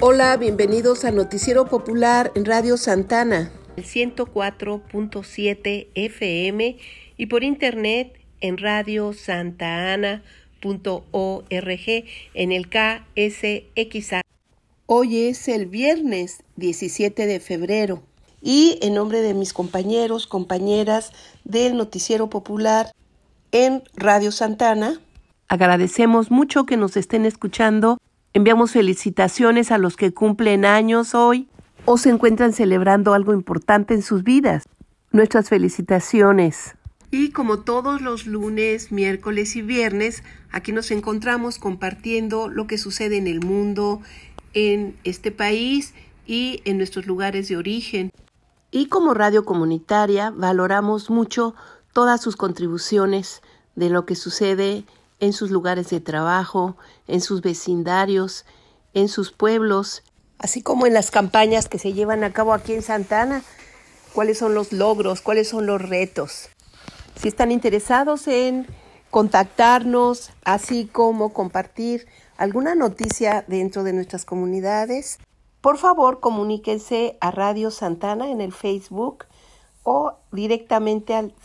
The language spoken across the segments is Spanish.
Hola, bienvenidos a Noticiero Popular en Radio Santana, el 104.7 FM y por internet en radiosantana.org en el KSXA. Hoy es el viernes 17 de febrero y en nombre de mis compañeros, compañeras del Noticiero Popular en Radio Santana, agradecemos mucho que nos estén escuchando. Enviamos felicitaciones a los que cumplen años hoy o se encuentran celebrando algo importante en sus vidas. Nuestras felicitaciones. Y como todos los lunes, miércoles y viernes, aquí nos encontramos compartiendo lo que sucede en el mundo, en este país y en nuestros lugares de origen. Y como radio comunitaria valoramos mucho todas sus contribuciones de lo que sucede en sus lugares de trabajo, en sus vecindarios, en sus pueblos, así como en las campañas que se llevan a cabo aquí en Santana. ¿Cuáles son los logros? ¿Cuáles son los retos? Si están interesados en contactarnos, así como compartir alguna noticia dentro de nuestras comunidades, por favor comuníquense a Radio Santana en el Facebook o directamente al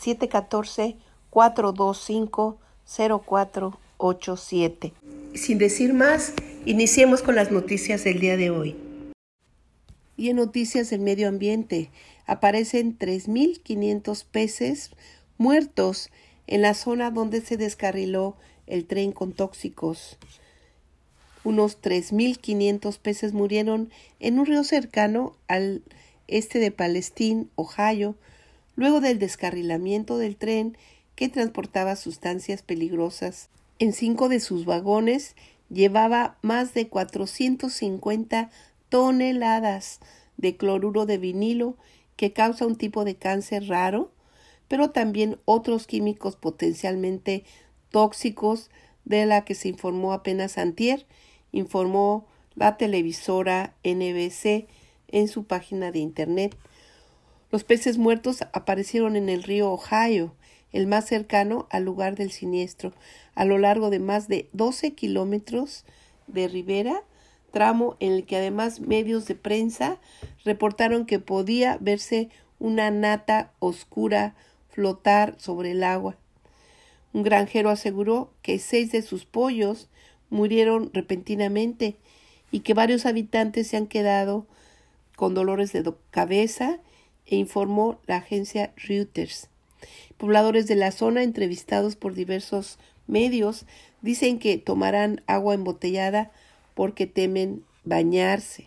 714-425-0487. Sin decir más, iniciemos con las noticias del día de hoy. Y en noticias del medio ambiente, aparecen 3.500 peces muertos en la zona donde se descarriló el tren con tóxicos. Unos 3.500 peces murieron en un río cercano al este de Palestine, Ohio, luego del descarrilamiento del tren que transportaba sustancias peligrosas. En 5 de sus vagones llevaba más de 450 toneladas de cloruro de vinilo que causa un tipo de cáncer raro, pero también otros químicos potencialmente tóxicos de la que se informó apenas antier, informó la televisora NBC en su página de internet. Los peces muertos aparecieron en el río Ohio, el más cercano al lugar del siniestro, a lo largo de más de 12 kilómetros de ribera, tramo en el que además medios de prensa reportaron que podía verse una nata oscura flotar sobre el agua. Un granjero aseguró que 6 de sus pollos murieron repentinamente y que varios habitantes se han quedado con dolores de cabeza, e informó la agencia Reuters. Pobladores de la zona, entrevistados por diversos medios, dicen que tomarán agua embotellada porque temen bañarse.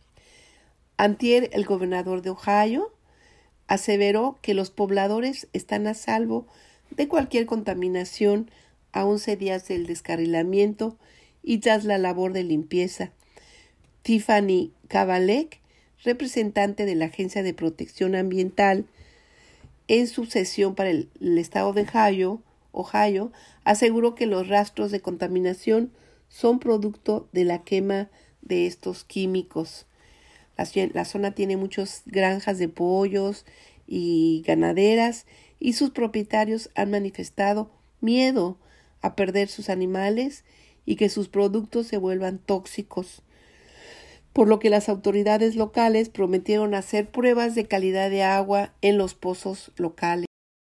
Antier, el gobernador de Ohio aseveró que los pobladores están a salvo de cualquier contaminación a 11 días del descarrilamiento y tras la labor de limpieza. Tiffany Kavalek, representante de la Agencia de Protección Ambiental, en su sesión para el estado de Ohio, aseguró que los rastros de contaminación son producto de la quema de estos químicos. La zona tiene muchas granjas de pollos y ganaderas y sus propietarios han manifestado miedo a perder sus animales y que sus productos se vuelvan tóxicos, por lo que las autoridades locales prometieron hacer pruebas de calidad de agua en los pozos locales.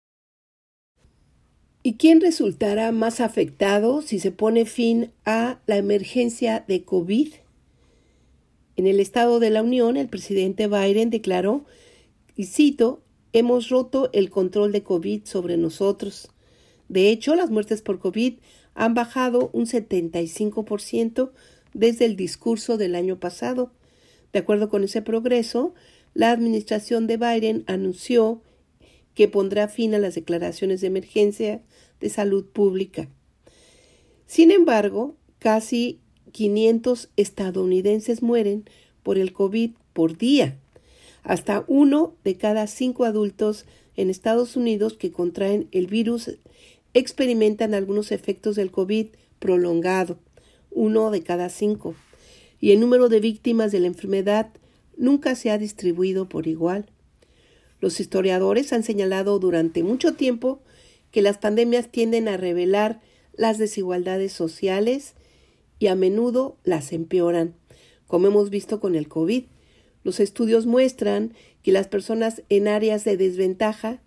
¿Y quién resultará más afectado si se pone fin a la emergencia de COVID? En el Estado de la Unión, el presidente Biden declaró, y cito, «Hemos roto el control de COVID sobre nosotros». De hecho, las muertes por COVID han bajado un 75% desde el discurso del año pasado. De acuerdo con ese progreso, la administración de Biden anunció que pondrá fin a las declaraciones de emergencia de salud pública. Sin embargo, casi 500 estadounidenses mueren por el COVID por día. Hasta 1 de cada 5 adultos en Estados Unidos que contraen el virus experimentan algunos efectos del COVID prolongado, 1 de cada 5. Y el número de víctimas de la enfermedad nunca se ha distribuido por igual. Los historiadores han señalado durante mucho tiempo que las pandemias tienden a revelar las desigualdades sociales y a menudo las empeoran, como hemos visto con el COVID. Los estudios muestran que las personas en áreas de desventaja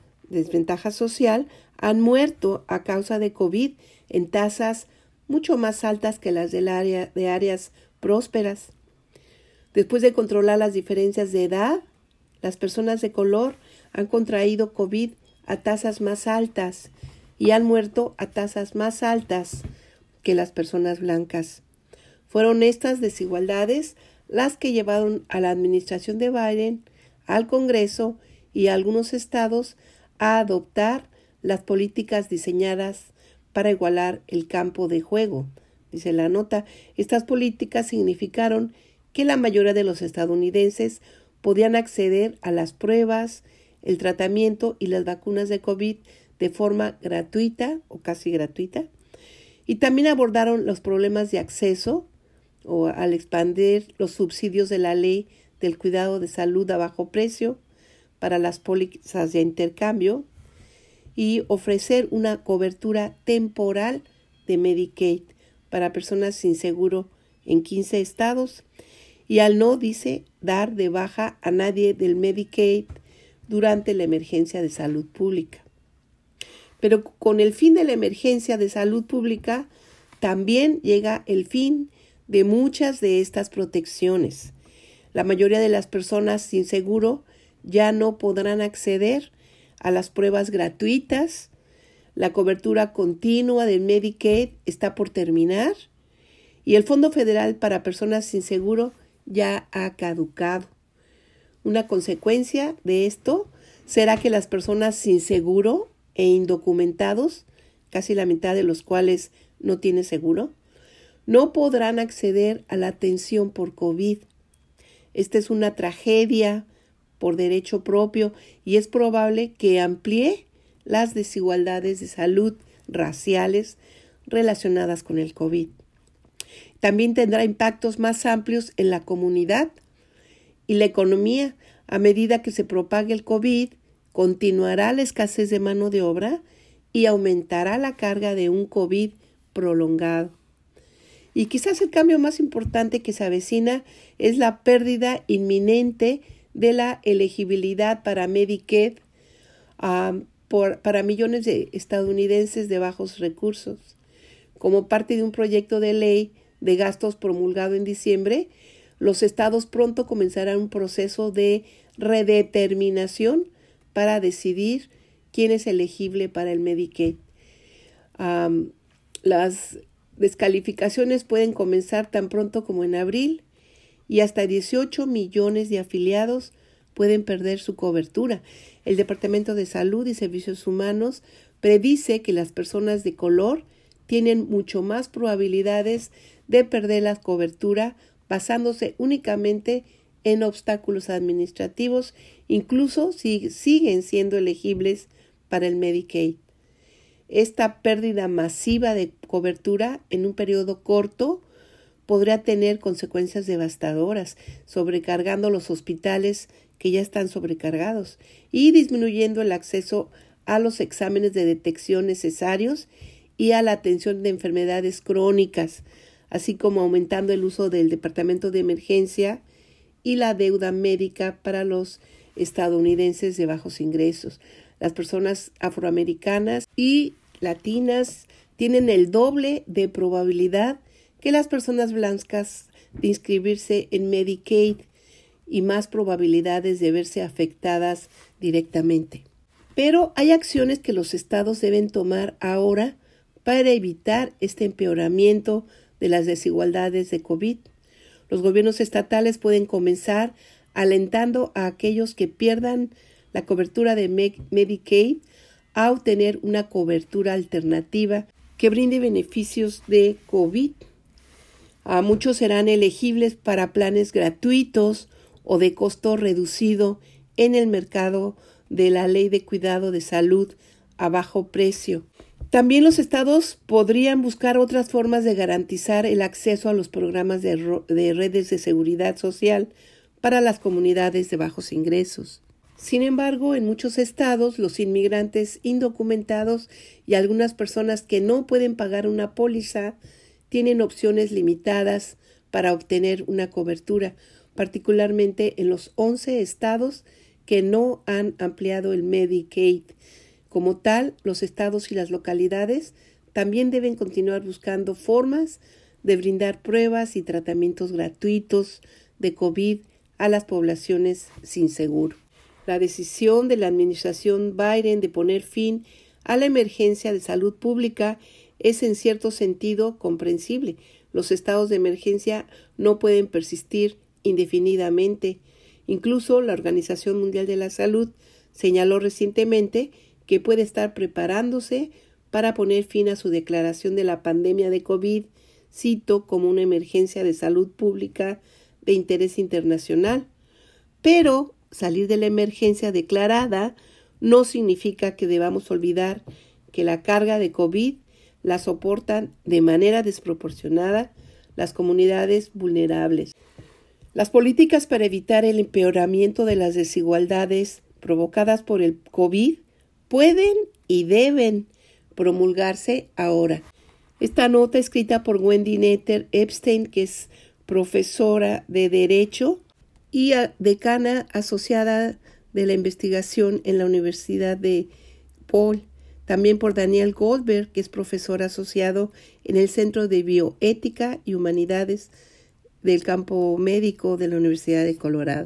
social, han muerto a causa de COVID en tasas mucho más altas que las de áreas prósperas. Después de controlar las diferencias de edad, las personas de color han contraído COVID a tasas más altas y han muerto a tasas más altas que las personas blancas. Fueron estas desigualdades las que llevaron a la administración de Biden, al Congreso y a algunos estados a adoptar las políticas diseñadas para igualar el campo de juego. Dice la nota, estas políticas significaron que la mayoría de los estadounidenses podían acceder a las pruebas, el tratamiento y las vacunas de COVID de forma gratuita o casi gratuita. Y también abordaron los problemas de acceso o al expandir los subsidios de la ley del cuidado de salud a bajo precio para las pólizas de intercambio y ofrecer una cobertura temporal de Medicaid para personas sin seguro en 15 estados y al no, dice, dar de baja a nadie del Medicaid durante la emergencia de salud pública. Pero con el fin de la emergencia de salud pública también llega el fin de muchas de estas protecciones. La mayoría de las personas sin seguro ya no podrán acceder a las pruebas gratuitas. La cobertura continua del Medicaid está por terminar y el Fondo Federal para Personas sin Seguro ya ha caducado. Una consecuencia de esto será que las personas sin seguro e indocumentados, casi la mitad de los cuales no tiene seguro, no podrán acceder a la atención por COVID. Esta es una tragedia por derecho propio y es probable que amplíe las desigualdades de salud raciales relacionadas con el COVID. También tendrá impactos más amplios en la comunidad y la economía. A medida que se propague el COVID, continuará la escasez de mano de obra y aumentará la carga de un COVID prolongado. Y quizás el cambio más importante que se avecina es la pérdida inminente de la elegibilidad para Medicaid para millones de estadounidenses de bajos recursos. Como parte de un proyecto de ley de gastos promulgado en diciembre, los estados pronto comenzarán un proceso de redeterminación para decidir quién es elegible para el Medicaid. Las descalificaciones pueden comenzar tan pronto como en abril y hasta 18 millones de afiliados pueden perder su cobertura. El Departamento de Salud y Servicios Humanos predice que las personas de color tienen mucho más probabilidades de perder la cobertura basándose únicamente en obstáculos administrativos, incluso si siguen siendo elegibles para el Medicaid. Esta pérdida masiva de cobertura en un periodo corto podría tener consecuencias devastadoras, sobrecargando los hospitales que ya están sobrecargados y disminuyendo el acceso a los exámenes de detección necesarios y a la atención de enfermedades crónicas, así como aumentando el uso del Departamento de Emergencia y la deuda médica para los estadounidenses de bajos ingresos. Las personas afroamericanas y latinas tienen el doble de probabilidad que las personas blancas de inscribirse en Medicaid y más probabilidades de verse afectadas directamente. Pero hay acciones que los estados deben tomar ahora para evitar este empeoramiento de las desigualdades de COVID. Los gobiernos estatales pueden comenzar alentando a aquellos que pierdan la cobertura de Medicaid a obtener una cobertura alternativa que brinde beneficios de COVID. Muchos serán elegibles para planes gratuitos o de costo reducido en el mercado de la Ley de Cuidado de Salud a bajo precio. También los estados podrían buscar otras formas de garantizar el acceso a los programas de redes de seguridad social para las comunidades de bajos ingresos. Sin embargo, en muchos estados, los inmigrantes indocumentados y algunas personas que no pueden pagar una póliza tienen opciones limitadas para obtener una cobertura, particularmente en los 11 estados que no han ampliado el Medicaid. Como tal, los estados y las localidades también deben continuar buscando formas de brindar pruebas y tratamientos gratuitos de COVID a las poblaciones sin seguro. La decisión de la administración Biden de poner fin a la emergencia de salud pública es en cierto sentido comprensible. Los estados de emergencia no pueden persistir indefinidamente. Incluso la Organización Mundial de la Salud señaló recientemente que puede estar preparándose para poner fin a su declaración de la pandemia de COVID, cito, como una emergencia de salud pública de interés internacional. Pero salir de la emergencia declarada no significa que debamos olvidar que la carga de COVID la soportan de manera desproporcionada las comunidades vulnerables. Las políticas para evitar el empeoramiento de las desigualdades provocadas por el COVID pueden y deben promulgarse ahora. Esta nota escrita por Wendy Netter Epstein, que es profesora de Derecho y decana asociada de la investigación en la Universidad de Paul. También por Daniel Goldberg, que es profesor asociado en el Centro de Bioética y Humanidades del campo médico de la Universidad de Colorado.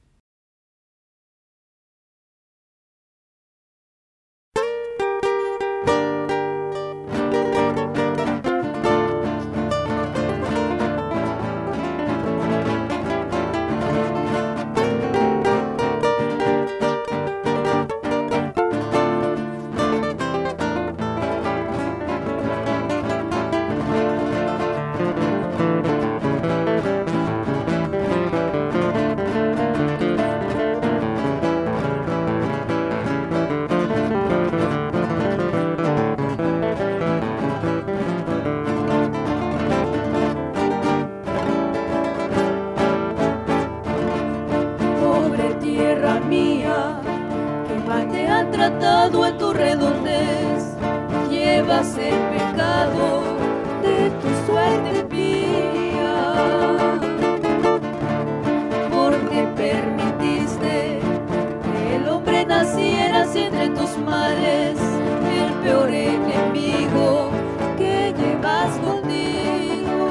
Tratado en tu redondez, llevas el pecado de tu suerte mía, porque permitiste que el hombre naciera así entre tus males, el peor enemigo que llevas contigo.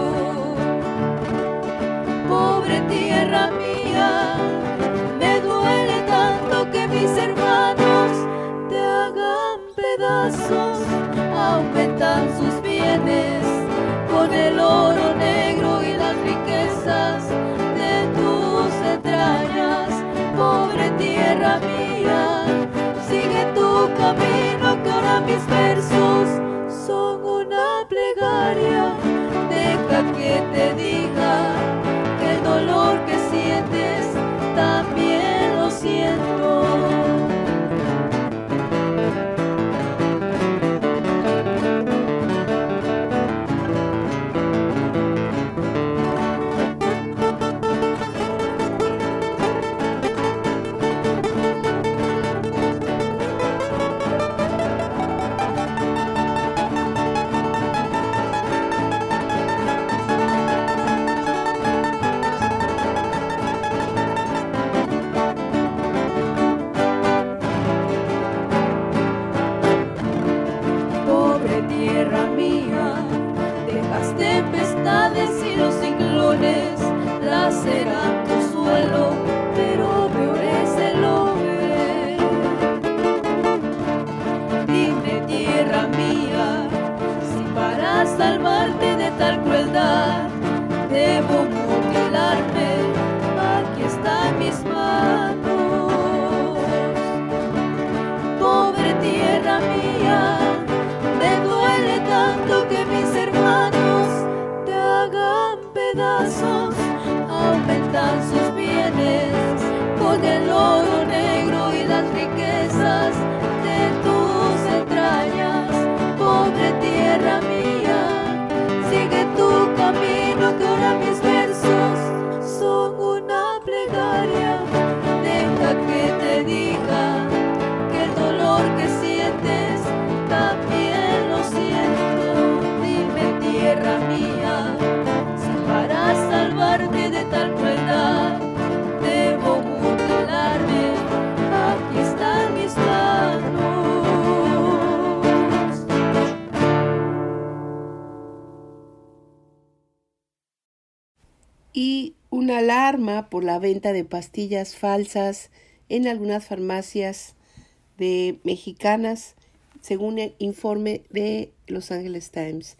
Pobre tierra mía, me duele tanto que mis hermanos aumentan sus bienes con el oro negro y las riquezas de tus entrañas. Pobre tierra mía, sigue tu camino, que ahora mis versos son una plegaria. Deja que te diga que el dolor que sientes también lo siento. Será tu suelo, pero peor es el hombre. Dime, tierra mía, si para salvarte de tal crueldad debo mutilarme, aquí están mis manos. Pobre tierra mía, me duele tanto que mis hermanos te hagan pedazos. Aumentan sus bienes con el oro negro y las riquezas de tus entrañas. Pobre tierra mía, sigue tu camino, que ahora mis versos son una plegaria. Deja que te diga que el dolor que sientes también lo siento. Dime, tierra mía, si para y una alarma por la venta de pastillas falsas en algunas farmacias mexicanas, según el informe de Los Angeles Times.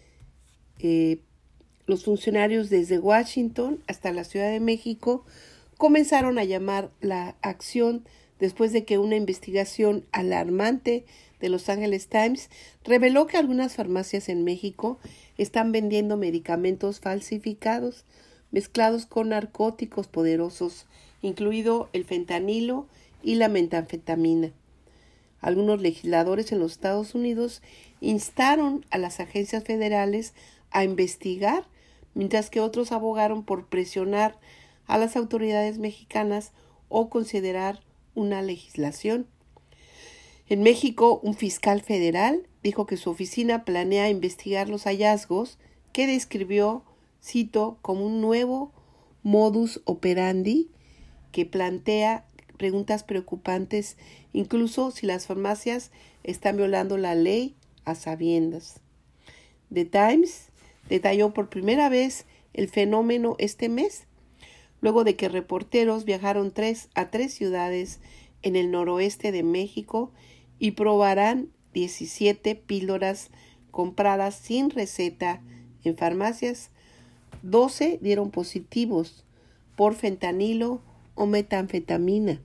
Los funcionarios desde Washington hasta la Ciudad de México comenzaron a llamar la acción después de que una investigación alarmante de Los Angeles Times reveló que algunas farmacias en México están vendiendo medicamentos falsificados mezclados con narcóticos poderosos, incluido el fentanilo y la metanfetamina. Algunos legisladores en los Estados Unidos instaron a las agencias federales a investigar, mientras que otros abogaron por presionar a las autoridades mexicanas o considerar una legislación. En México, un fiscal federal dijo que su oficina planea investigar los hallazgos que describió, cito, como un nuevo modus operandi que plantea preguntas preocupantes, incluso si las farmacias están violando la ley a sabiendas. The Times detalló por primera vez el fenómeno este mes, luego de que reporteros viajaron a tres ciudades en el noroeste de México y probarán 17 píldoras compradas sin receta en farmacias. 12 dieron positivos por fentanilo o metanfetamina.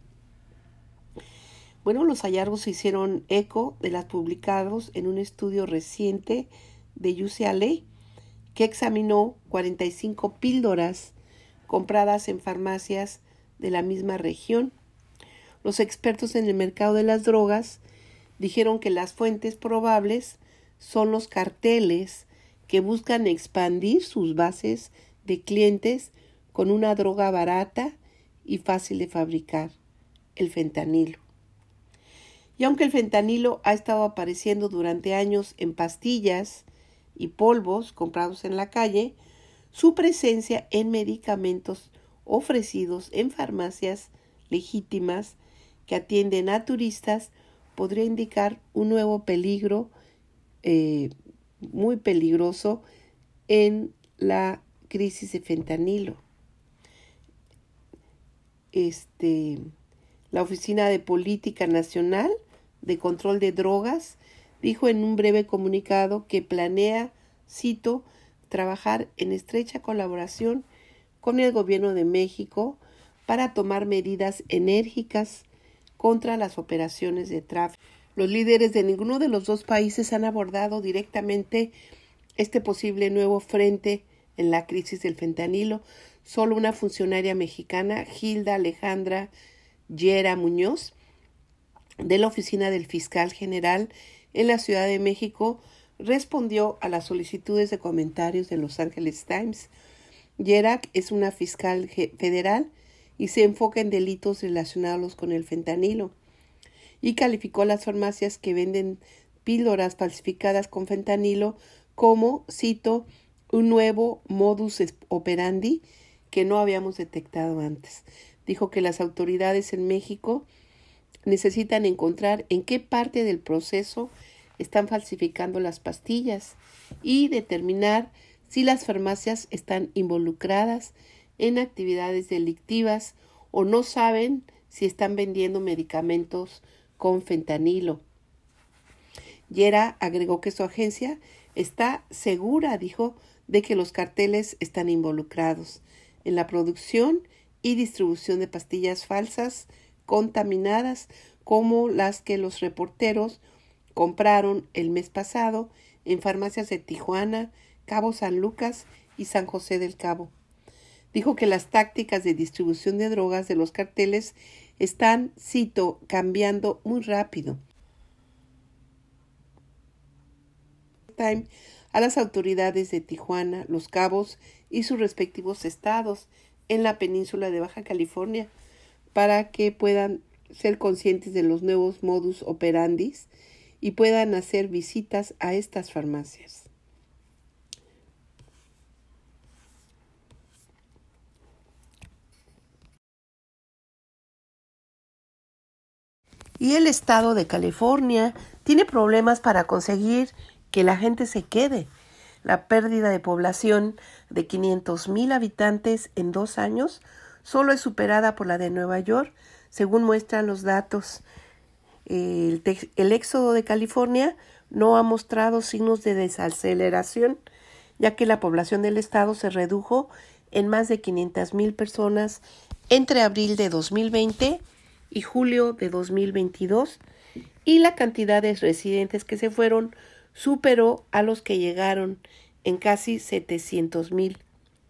Bueno, los hallazgos se hicieron eco de las publicados en un estudio reciente de UCLA que examinó 45 píldoras compradas en farmacias de la misma región. Los expertos en el mercado de las drogas dijeron que las fuentes probables son los carteles que buscan expandir sus bases de clientes con una droga barata y fácil de fabricar, el fentanilo. Y aunque el fentanilo ha estado apareciendo durante años en pastillas y polvos comprados en la calle, su presencia en medicamentos ofrecidos en farmacias legítimas que atienden a turistas podría indicar un nuevo peligro muy peligroso en la crisis de fentanilo. La Oficina de Política Nacional de Control de Drogas dijo en un breve comunicado que planea, cito, trabajar en estrecha colaboración con el gobierno de México para tomar medidas enérgicas contra las operaciones de tráfico. Los líderes de ninguno de los dos países han abordado directamente este posible nuevo frente en la crisis del fentanilo. Solo una funcionaria mexicana, Gilda Alejandra Llera Muñoz, de la Oficina del Fiscal General en la Ciudad de México, respondió a las solicitudes de comentarios de Los Angeles Times. Llera es una fiscal federal y se enfoca en delitos relacionados con el fentanilo, y calificó a las farmacias que venden píldoras falsificadas con fentanilo como, cito, un nuevo modus operandi que no habíamos detectado antes. Dijo que las autoridades en México necesitan encontrar en qué parte del proceso están falsificando las pastillas y determinar si las farmacias están involucradas en actividades delictivas o no saben si están vendiendo medicamentos con fentanilo. Llera agregó que su agencia está segura, dijo, de que los carteles están involucrados en la producción y distribución de pastillas falsas contaminadas como las que los reporteros compraron el mes pasado en farmacias de Tijuana, Cabo San Lucas y San José del Cabo. Dijo que las tácticas de distribución de drogas de los carteles están, cito, cambiando muy rápido. A las autoridades de Tijuana, Los Cabos y sus respectivos estados en la península de Baja California para que puedan ser conscientes de los nuevos modus operandi y puedan hacer visitas a estas farmacias. Y el estado de California tiene problemas para conseguir que la gente se quede. La pérdida de población de 500,000 habitantes en 2 años solo es superada por la de Nueva York, según muestran los datos. El éxodo de California no ha mostrado signos de desaceleración, ya que la población del estado se redujo en más de 500,000 personas entre abril de 2020 y julio de 2022, y la cantidad de residentes que se fueron superó a los que llegaron en casi 700,000.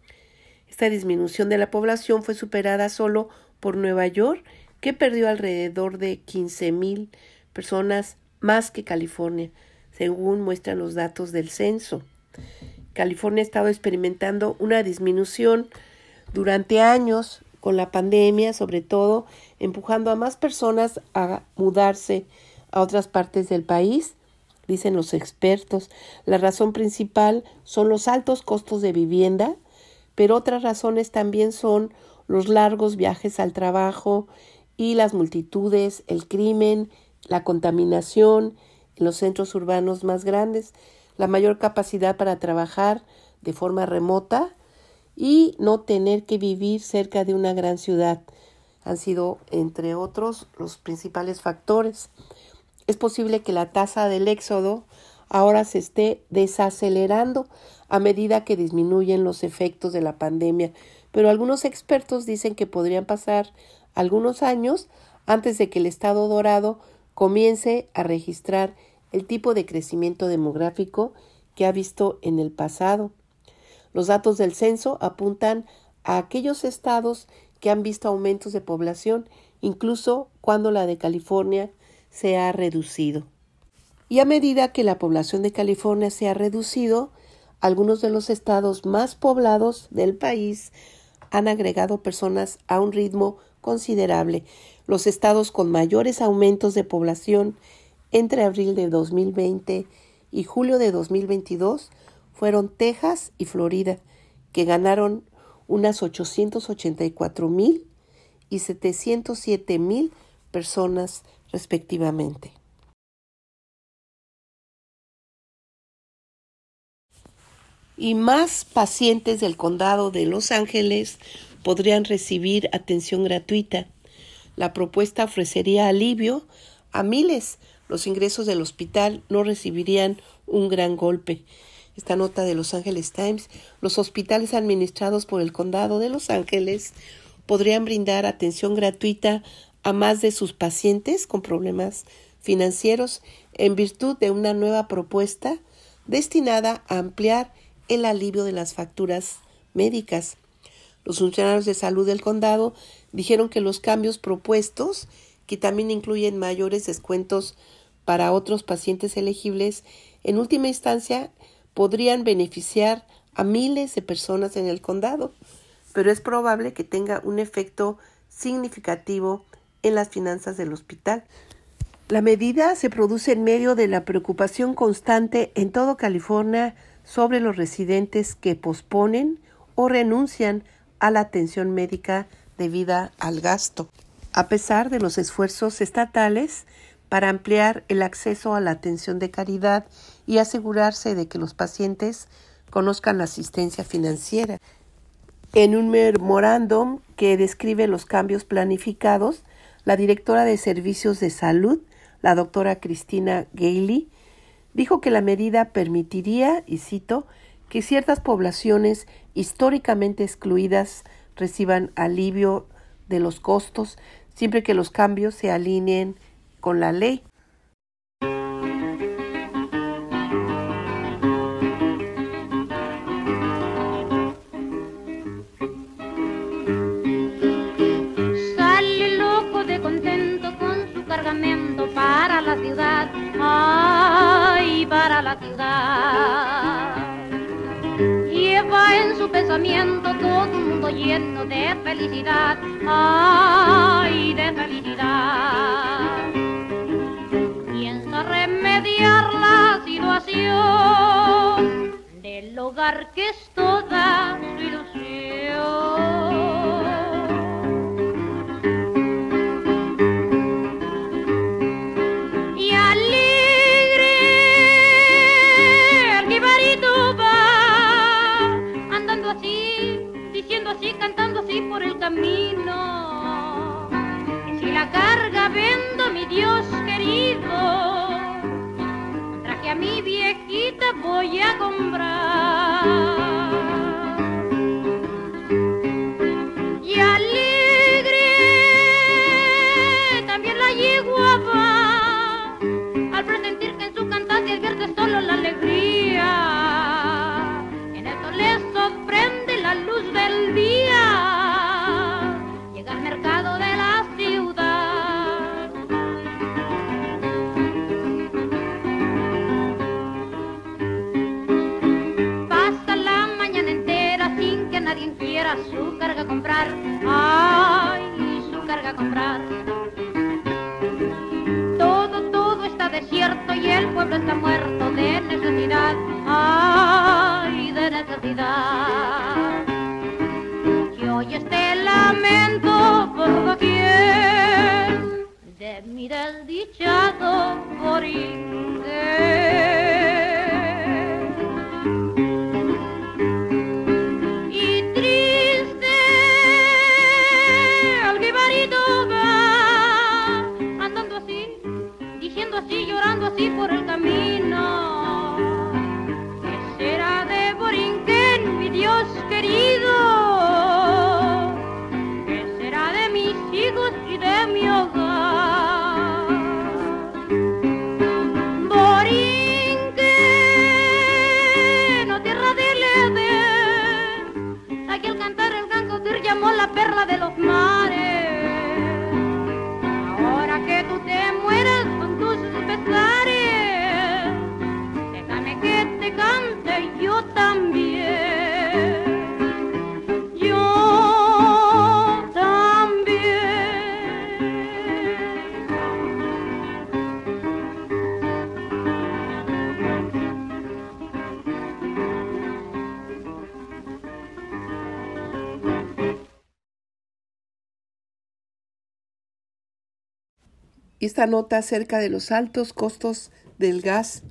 Esta disminución de la población fue superada solo por Nueva York, que perdió alrededor de 15,000 personas más que California, según muestran los datos del censo. California ha estado experimentando una disminución durante años con la pandemia, sobre todo empujando a más personas a mudarse a otras partes del país. Dicen los expertos, la razón principal son los altos costos de vivienda, pero otras razones también son los largos viajes al trabajo y las multitudes, el crimen, la contaminación en los centros urbanos más grandes, la mayor capacidad para trabajar de forma remota y no tener que vivir cerca de una gran ciudad. Han sido, entre otros, los principales factores. Es posible que la tasa del éxodo ahora se esté desacelerando a medida que disminuyen los efectos de la pandemia, pero algunos expertos dicen que podrían pasar algunos años antes de que el estado dorado comience a registrar el tipo de crecimiento demográfico que ha visto en el pasado. Los datos del censo apuntan a aquellos estados que han visto aumentos de población, incluso cuando la de California se ha reducido. Y a medida que la población de California se ha reducido, algunos de los estados más poblados del país han agregado personas a un ritmo considerable. Los estados con mayores aumentos de población entre abril de 2020 y julio de 2022 fueron Texas y Florida, que ganaron unas 884,000 y 707,000 personas respectivamente. Y más pacientes del condado de Los Ángeles podrían recibir atención gratuita. La propuesta ofrecería alivio a miles. Los ingresos del hospital no recibirían un gran golpe. Esta nota de Los Angeles Times: los hospitales administrados por el condado de Los Ángeles podrían brindar atención gratuita a más de sus pacientes con problemas financieros en virtud de una nueva propuesta destinada a ampliar el alivio de las facturas médicas. Los funcionarios de salud del condado dijeron que los cambios propuestos, que también incluyen mayores descuentos para otros pacientes elegibles, en última instancia podrían beneficiar a miles de personas en el condado, pero es probable que tenga un efecto significativo en las finanzas del hospital. La medida se produce en medio de la preocupación constante en todo California sobre los residentes que posponen o renuncian a la atención médica debido al gasto. A pesar de los esfuerzos estatales para ampliar el acceso a la atención de calidad y asegurarse de que los pacientes conozcan la asistencia financiera. En un memorándum que describe los cambios planificados, la directora de Servicios de Salud, la doctora Christina Gailey, dijo que la medida permitiría, y cito, que ciertas poblaciones históricamente excluidas reciban alivio de los costos siempre que los cambios se alineen con la ley. Sale loco de contento con su cargamento para la ciudad, ay, para la ciudad. Lleva en su pensamiento todo un mundo lleno de felicidad, ay, de felicidad. Piensa remediar la situación del hogar que es toda su ilusión. Y alegre el jibarito va para su carga comprar, ay, su carga comprar. Todo está desierto y el pueblo está muerto de necesidad, ay, de necesidad. Y hoy este lamento por doquier de mi desdichado Borinquen. Y triste al jibarito va, andando así, diciendo así, llorando así por el camino. ¿Qué será de Borinquen, mi Dios querido? ¿Qué será de mis hijos y de mi hogar? Borinquen, oh tierra del Edén, aquí al cantar el Gangotir llamó la perla de los mares. Ahora que tú te mueras con tus pesares, déjame que te cante yo también. Yo también. Esta nota acerca de los altos costos del gas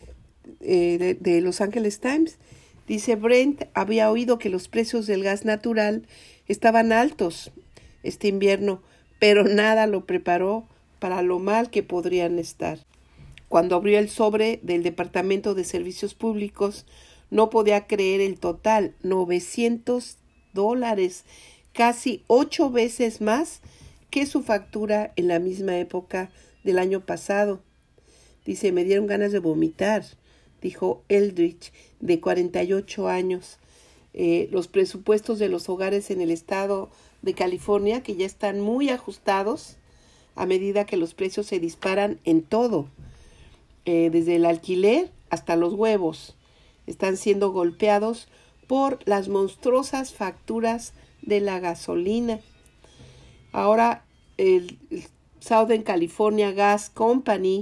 de Los Angeles Times dice: Brent había oído que los precios del gas natural estaban altos este invierno, pero nada lo preparó para lo mal que podrían estar. Cuando abrió el sobre del Departamento de Servicios Públicos, no podía creer el total, $900, casi 8 veces más que su factura en la misma época del año pasado. Dice: me dieron ganas de vomitar, dijo Eldridge, de 48 años. Los presupuestos de los hogares en el estado de California, que ya están muy ajustados a medida que los precios se disparan en todo, desde el alquiler hasta los huevos, están siendo golpeados por las monstruosas facturas de la gasolina. Ahora el Southern California Gas Company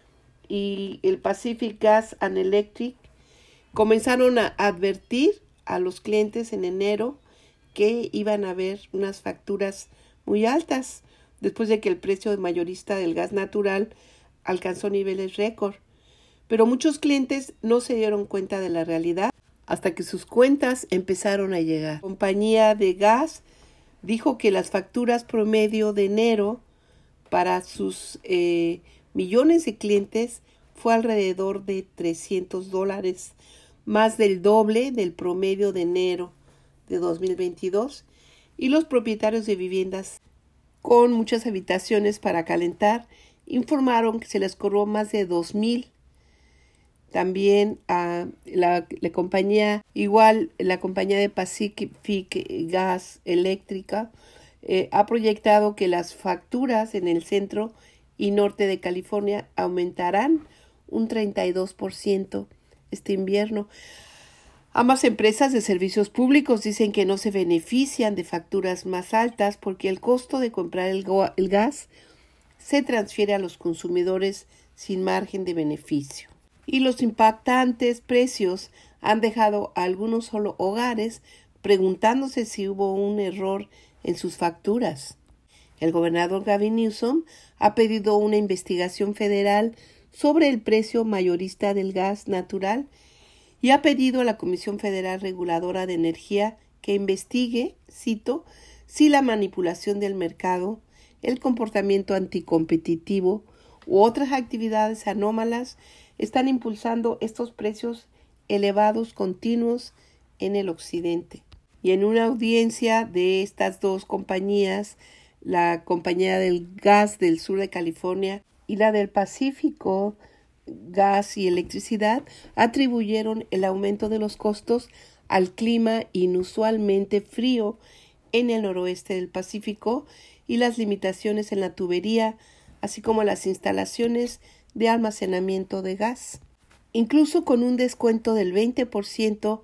y el Pacific Gas and Electric comenzaron a advertir a los clientes en enero que iban a haber unas facturas muy altas después de que el precio mayorista del gas natural alcanzó niveles récord. Pero muchos clientes no se dieron cuenta de la realidad hasta que sus cuentas empezaron a llegar. La compañía de gas dijo que las facturas promedio de enero para sus millones de clientes fue alrededor de $300, más del doble del promedio de enero de 2022. Y los propietarios de viviendas con muchas habitaciones para calentar informaron que se les cobró más de $2,000. También la compañía de Pacific Gas Eléctrica ha proyectado que las facturas en el centro y norte de California aumentarán un 32% este invierno. Ambas empresas de servicios públicos dicen que no se benefician de facturas más altas porque el costo de comprar el gas se transfiere a los consumidores sin margen de beneficio. Y los impactantes precios han dejado a algunos solo hogares preguntándose si hubo un error en sus facturas. El gobernador Gavin Newsom ha pedido una investigación federal sobre el precio mayorista del gas natural y ha pedido a la Comisión Federal Reguladora de Energía que investigue, cito, si la manipulación del mercado, el comportamiento anticompetitivo u otras actividades anómalas están impulsando estos precios elevados continuos en el occidente. Y en una audiencia de estas dos compañías, la compañía del gas del sur de California y la del Pacífico Gas y Electricidad, atribuyeron el aumento de los costos al clima inusualmente frío en el noroeste del Pacífico y las limitaciones en la tubería, así como las instalaciones de almacenamiento de gas. Incluso con un descuento del 20%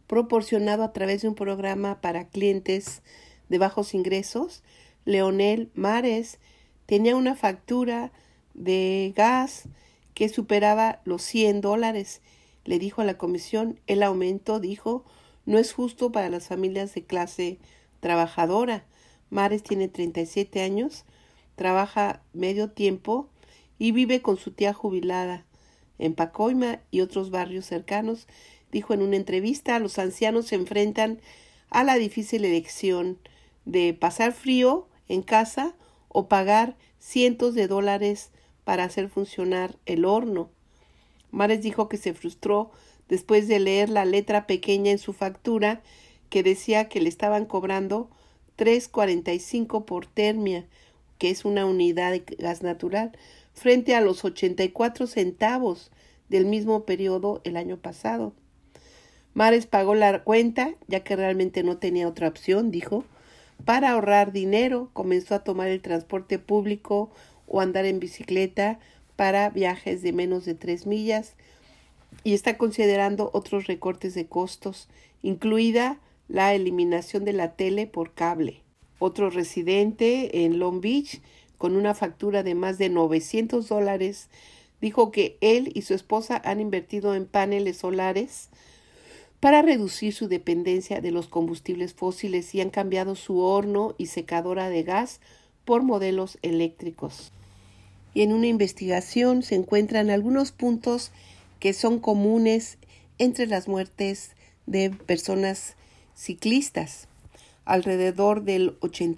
proporcionado a través de un programa para clientes de bajos ingresos, Leonel Mares tenía una factura de gas que superaba los $100. Le dijo a la comisión, el aumento, dijo, no es justo para las familias de clase trabajadora. Mares tiene 37 años, trabaja medio tiempo y vive con su tía jubilada. En Pacoima y otros barrios cercanos, dijo en una entrevista, los ancianos se enfrentan a la difícil elección de pasar frío en casa o pagar cientos de dólares para hacer funcionar el horno. Mares dijo que se frustró después de leer la letra pequeña en su factura que decía que le estaban cobrando $3.45 por termia, que es una unidad de gas natural, frente a los 84 centavos del mismo periodo el año pasado. Mares pagó la cuenta, ya que realmente no tenía otra opción, dijo. Para ahorrar dinero, comenzó a tomar el transporte público o andar en bicicleta para viajes de menos de 3 millas y está considerando otros recortes de costos, incluida la eliminación de la tele por cable. Otro residente en Long Beach, con una factura de más de $900, dijo que él y su esposa han invertido en paneles solares para reducir su dependencia de los combustibles fósiles y han cambiado su horno y secadora de gas por modelos eléctricos. Y en una investigación se encuentran algunos puntos que son comunes entre las muertes de personas ciclistas. Alrededor del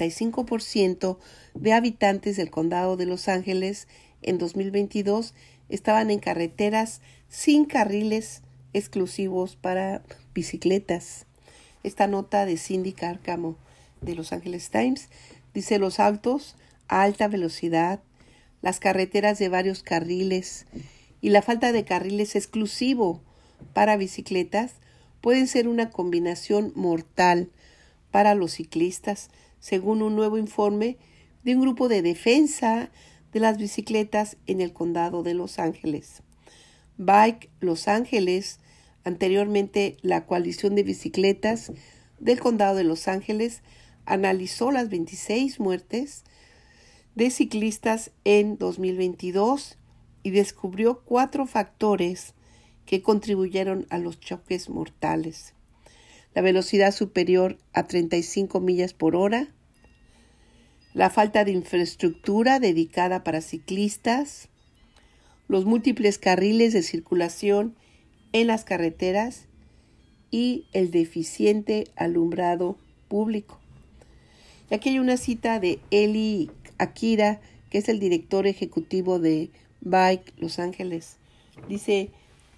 85% de habitantes del condado de Los Ángeles en 2022 estaban en carreteras sin carriles exclusivos para bicicletas. Esta nota de Cindy Cárcamo de Los Angeles Times dice los autos a alta velocidad, las carreteras de varios carriles y la falta de carriles exclusivo para bicicletas pueden ser una combinación mortal para los ciclistas, según un nuevo informe de un grupo de defensa de las bicicletas en el condado de Los Ángeles. Bike Los Ángeles, anteriormente la coalición de bicicletas del condado de Los Ángeles, analizó las 26 muertes de ciclistas en 2022 y descubrió 4 factores que contribuyeron a los choques mortales. La velocidad superior a 35 millas por hora, la falta de infraestructura dedicada para ciclistas, los múltiples carriles de circulación en las carreteras y el deficiente alumbrado público. Y aquí hay una cita de Eli Akira, que es el director ejecutivo de Bike Los Ángeles. Dice,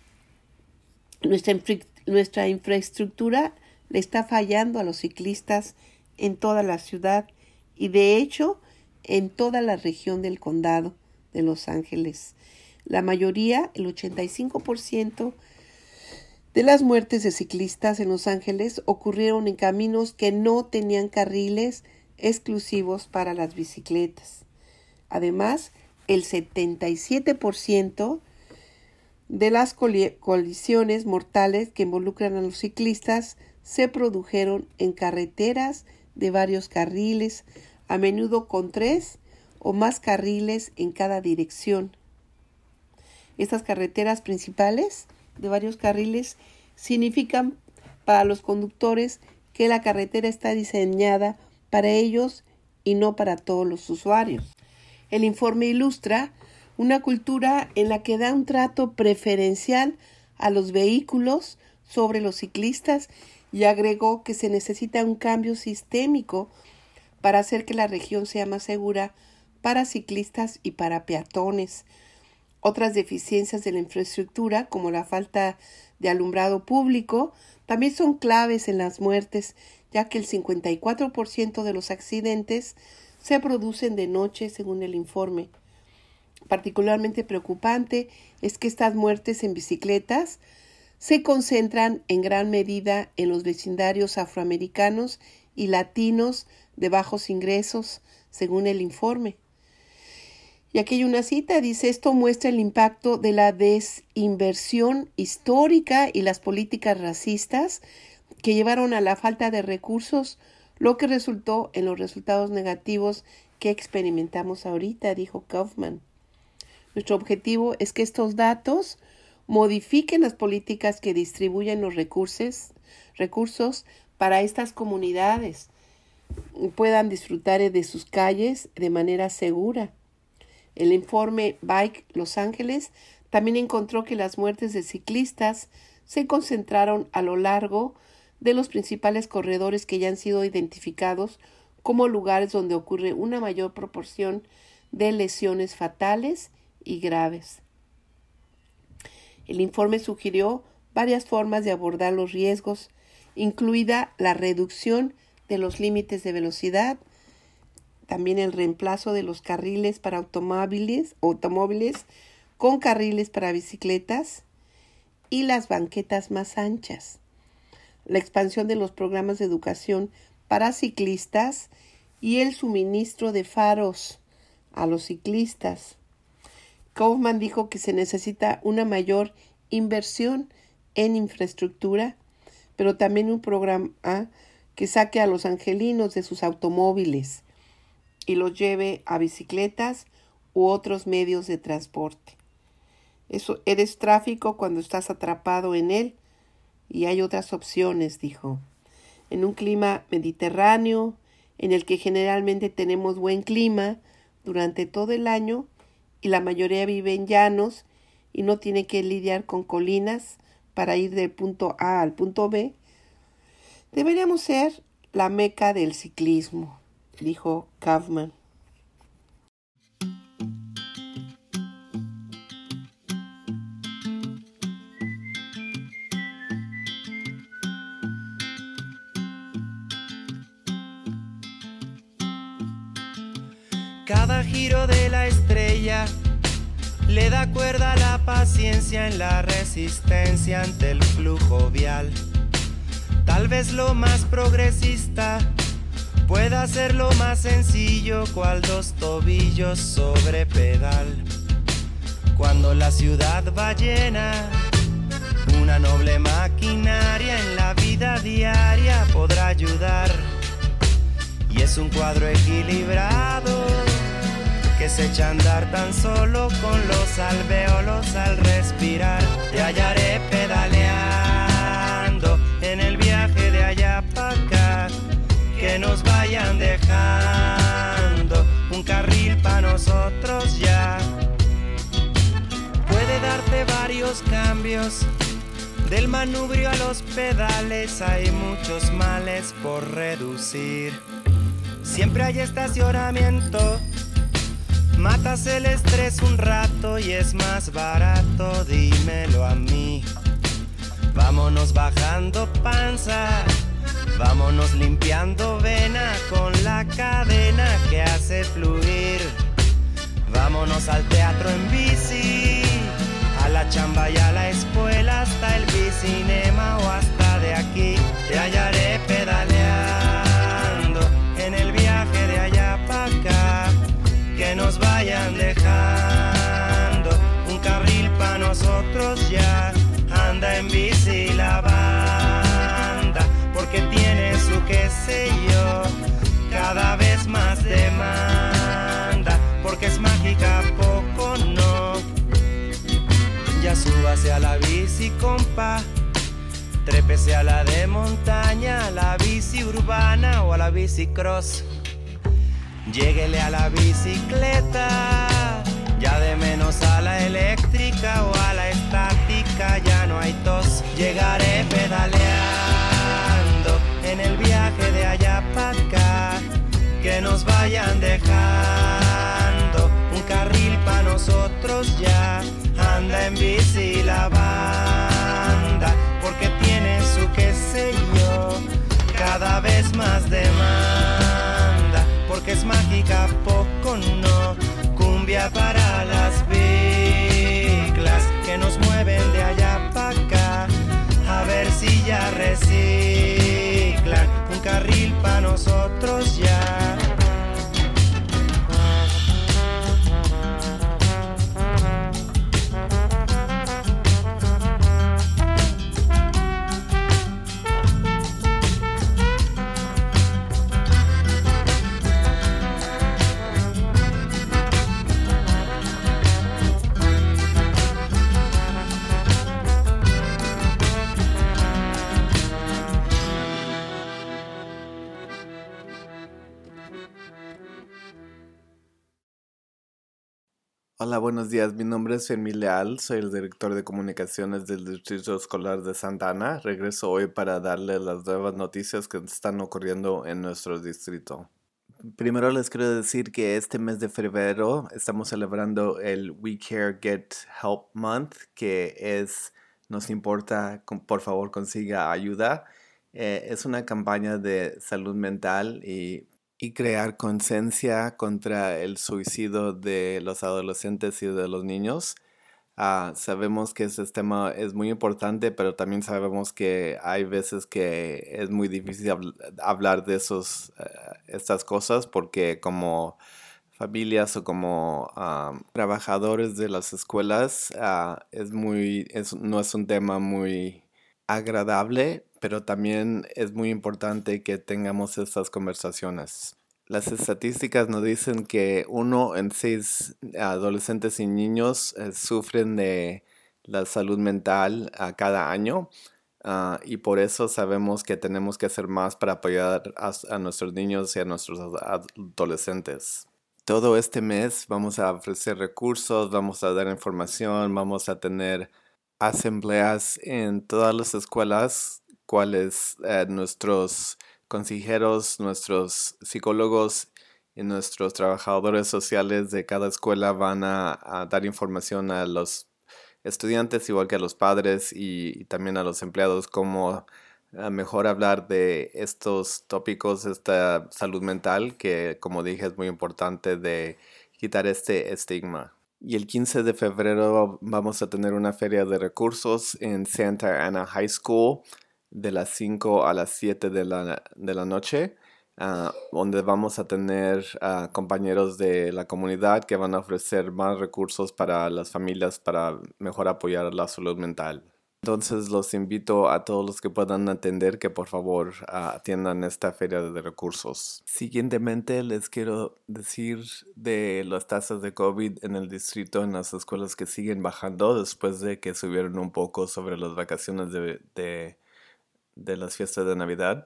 nuestra infraestructura le está fallando a los ciclistas en toda la ciudad y de hecho en toda la región del condado de Los Ángeles. La mayoría, el 85% de las muertes de ciclistas en Los Ángeles ocurrieron en caminos que no tenían carriles exclusivos para las bicicletas. Además, el 77% de las colisiones mortales que involucran a los ciclistas se produjeron en carreteras de varios carriles, a menudo con 3 o más carriles en cada dirección. Estas carreteras principales de varios carriles significan para los conductores que la carretera está diseñada para ellos y no para todos los usuarios. El informe ilustra una cultura en la que da un trato preferencial a los vehículos sobre los ciclistas y agregó que se necesita un cambio sistémico para hacer que la región sea más segura para ciclistas y para peatones. Otras deficiencias de la infraestructura, como la falta de alumbrado público, también son claves en las muertes, ya que el 54% de los accidentes se producen de noche, según el informe. Particularmente preocupante es que estas muertes en bicicletas se concentran en gran medida en los vecindarios afroamericanos y latinos de bajos ingresos, según el informe. Y aquí hay una cita, dice, esto muestra el impacto de la desinversión histórica y las políticas racistas que llevaron a la falta de recursos, lo que resultó en los resultados negativos que experimentamos ahorita, dijo Kaufman. Nuestro objetivo es que estos datos modifiquen las políticas que distribuyen los recursos para estas comunidades, puedan disfrutar de sus calles de manera segura. El informe Bike Los Ángeles también encontró que las muertes de ciclistas se concentraron a lo largo de los principales corredores que ya han sido identificados como lugares donde ocurre una mayor proporción de lesiones fatales y graves. El informe sugirió varias formas de abordar los riesgos, incluida la reducción de los límites de velocidad, también el reemplazo de los carriles para automóviles con carriles para bicicletas y las banquetas más anchas, la expansión de los programas de educación para ciclistas y el suministro de faros a los ciclistas. Kaufman dijo que se necesita una mayor inversión en infraestructura, pero también un programa que saque a los angelinos de sus automóviles y los lleve a bicicletas u otros medios de transporte. Eres tráfico cuando estás atrapado en él y hay otras opciones, dijo. En un clima mediterráneo, en el que generalmente tenemos buen clima durante todo el año y la mayoría vive en llanos y no tiene que lidiar con colinas para ir del punto A al punto B, deberíamos ser la meca del ciclismo, dijo Kaufman. Cada giro de la estrella le da cuerda a la paciencia en la resistencia ante el flujo vial. Tal vez lo más progresista pueda ser lo más sencillo, cual dos tobillos sobre pedal. Cuando la ciudad va llena, una noble maquinaria en la vida diaria podrá ayudar. Y es un cuadro equilibrado que se echa a andar tan solo con los alvéolos al respirar. Te hallaré pedaleando en el viaje de allá para acá, que nos vayan dejando un carril para nosotros ya. Puede darte varios cambios, del manubrio a los pedales hay muchos males por reducir. Siempre hay estacionamiento, matas el estrés un rato y es más barato, dímelo a mí. Vámonos bajando panza, vámonos limpiando vena con la cadena que hace fluir. Vámonos al teatro en bici, a la chamba y a la escuela, hasta el bicinema o hasta de aquí. Te hallaré pedaleando en el viaje de allá para acá, que nos vayan dejando un carril para nosotros ya. Anda en bici la banda, porque tiene su qué sé yo, cada vez más demanda, porque es mágica, poco no. Ya súbase a la bici, compa, trépese a la de montaña, a la bici urbana o a la bici cross. Lléguele a la bicicleta, ya de menos a la eléctrica o a la estática, ya no hay tos. Llegaré pedaleando en el viaje de allá para acá, que nos vayan dejando un carril para nosotros ya. Anda en bici la banda, porque tiene su qué sé yo, cada vez más demanda, porque es mágica, poco no. Cumbia para las biclas que nos mueven de allá para acá, a ver si ya reciclan un carril para nosotros ya. Hola, buenos días. Mi nombre es Fermín Leal. Soy el director de comunicaciones del Distrito Escolar de Santa Ana. Regreso hoy para darle las nuevas noticias que están ocurriendo en nuestro distrito. Primero les quiero decir que este mes de febrero estamos celebrando el We Care Get Help Month, que es nos importa, por favor consiga ayuda. Es una campaña de salud mental y crear conciencia contra el suicidio de los adolescentes y de los niños. Sabemos que ese tema es muy importante, pero también sabemos que hay veces que es muy difícil hablar de estas cosas porque como familias o como trabajadores de las escuelas no es un tema muy agradable, pero también es muy importante que tengamos estas conversaciones. Las estadísticas nos dicen que 1 en 6 adolescentes y niños sufren de la salud mental cada año, y por eso sabemos que tenemos que hacer más para apoyar a nuestros niños y a nuestros adolescentes. Todo este mes vamos a ofrecer recursos, vamos a dar información, vamos a tener asambleas en todas las escuelas, cuales nuestros consejeros, nuestros psicólogos y nuestros trabajadores sociales de cada escuela van a dar información a los estudiantes, igual que a los padres y también a los empleados, cómo mejor hablar de estos tópicos, esta salud mental, que como dije es muy importante de quitar este estigma. Y el 15 de febrero vamos a tener una feria de recursos en Santa Ana High School de las 5 a las 7 de la noche, donde vamos a tener compañeros de la comunidad que van a ofrecer más recursos para las familias para mejor apoyar la salud mental. Entonces los invito a todos los que puedan atender que por favor atiendan esta feria de recursos. Siguientemente les quiero decir de las tasas de COVID en el distrito en las escuelas que siguen bajando después de que subieron un poco sobre las vacaciones de las fiestas de Navidad.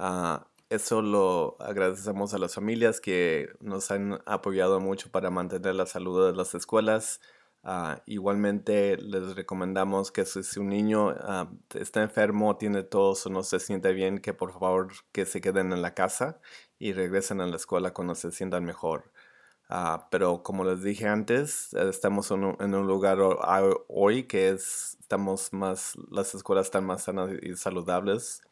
Eso lo agradecemos a las familias que nos han apoyado mucho para mantener la salud de las escuelas. Igualmente les recomendamos que si un niño está enfermo, tiene tos o no se siente bien, que por favor que se queden en la casa y regresen a la escuela cuando se sientan mejor. Pero como les dije antes, estamos en un lugar hoy que las escuelas están más sanas y saludables.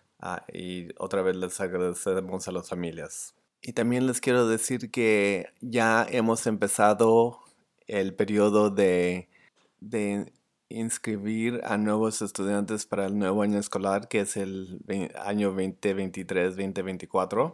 Y otra vez les agradecemos a las familias. Y también les quiero decir que ya hemos empezado el periodo de inscribir a nuevos estudiantes para el nuevo año escolar, que es el año 2023-2024.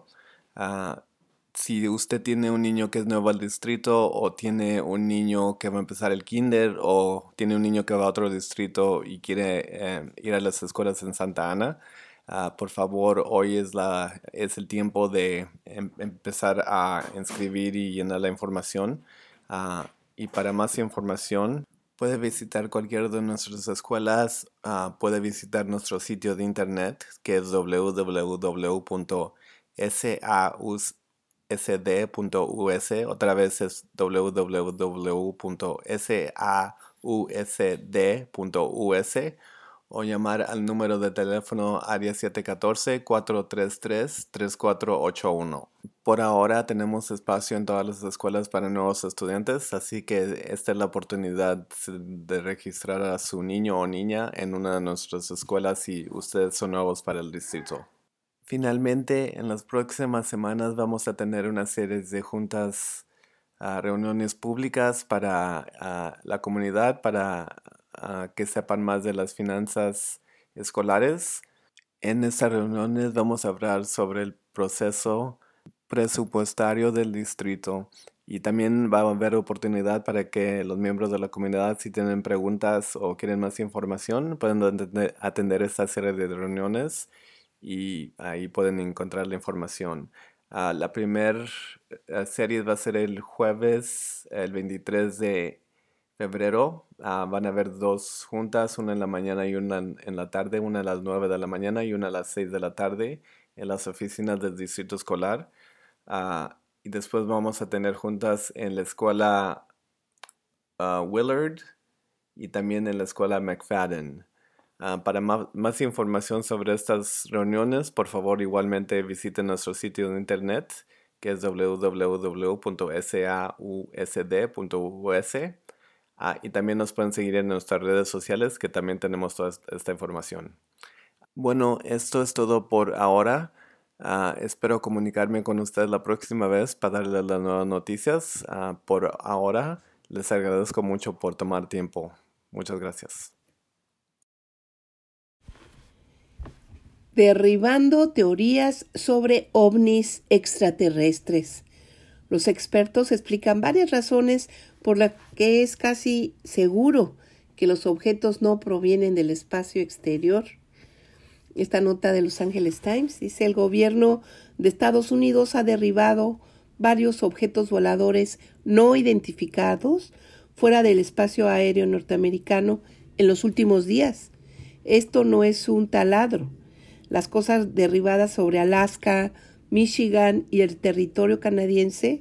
Si usted tiene un niño que es nuevo al distrito o tiene un niño que va a empezar el kinder o tiene un niño que va a otro distrito y quiere ir a las escuelas en Santa Ana, por favor, hoy es el tiempo de empezar a inscribir y llenar la información. Y para más información, puede visitar cualquiera de nuestras escuelas, puede visitar nuestro sitio de internet que es www.sausd.us. Otra vez es www.sausd.us, o llamar al número de teléfono área 714-433-3481. Por ahora tenemos espacio en todas las escuelas para nuevos estudiantes, así que esta es la oportunidad de registrar a su niño o niña en una de nuestras escuelas si ustedes son nuevos para el distrito. Finalmente, en las próximas semanas vamos a tener una serie de juntas, reuniones públicas para la comunidad, para que sepan más de las finanzas escolares. En estas reuniones vamos a hablar sobre el proceso presupuestario del distrito y también va a haber oportunidad para que los miembros de la comunidad, si tienen preguntas o quieren más información, pueden atender esta serie de reuniones y ahí pueden encontrar la información. La primera serie va a ser el jueves, el 23 de febrero. Van a haber 2 juntas, una en la mañana y una en la tarde, una a las 9 de la mañana y una a las 6 de la tarde en las oficinas del distrito escolar. Y después vamos a tener juntas en la escuela Willard y también en la escuela McFadden. Para más información sobre estas reuniones, por favor igualmente visiten nuestro sitio de internet, que es www.sausd.us. Y también nos pueden seguir en nuestras redes sociales, que también tenemos toda esta información. Bueno, esto es todo por ahora. Espero comunicarme con ustedes la próxima vez para darles las nuevas noticias. Por ahora, les agradezco mucho por tomar tiempo. Muchas gracias. Derribando teorías sobre ovnis extraterrestres. Los expertos explican varias razones por las que es casi seguro que los objetos no provienen del espacio exterior. Esta nota de Los Angeles Times dice: el gobierno de Estados Unidos ha derribado varios objetos voladores no identificados fuera del espacio aéreo norteamericano en los últimos días. Esto no es un taladro. Las cosas derribadas sobre Alaska, Michigan y el territorio canadiense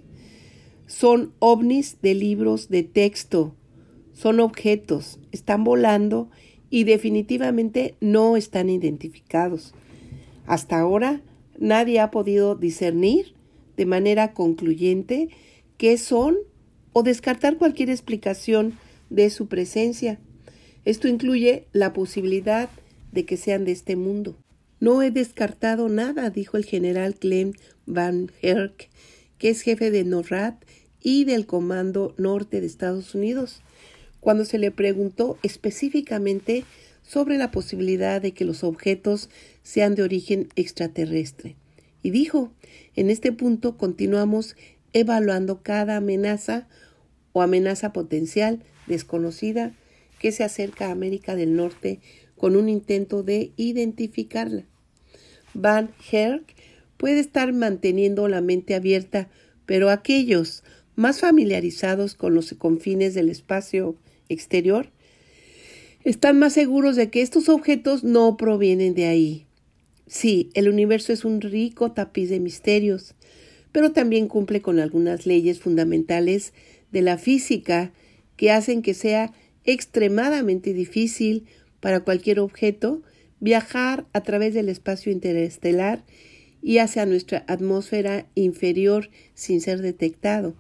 son ovnis de libros de texto. Son objetos, están volando y definitivamente no están identificados. Hasta ahora nadie ha podido discernir de manera concluyente qué son o descartar cualquier explicación de su presencia. Esto incluye la posibilidad de que sean de este mundo. No he descartado nada, dijo el general Clem Van Herk, que es jefe de NORAD y del Comando Norte de Estados Unidos, cuando se le preguntó específicamente sobre la posibilidad de que los objetos sean de origen extraterrestre. Y dijo: en este punto continuamos evaluando cada amenaza o amenaza potencial desconocida que se acerca a América del Norte con un intento de identificarla. Van Herk puede estar manteniendo la mente abierta, pero aquellos más familiarizados con los confines del espacio exterior están más seguros de que estos objetos no provienen de ahí. Sí, el universo es un rico tapiz de misterios, pero también cumple con algunas leyes fundamentales de la física que hacen que sea extremadamente difícil para cualquier objeto viajar a través del espacio interestelar y hacia nuestra atmósfera inferior sin ser detectado.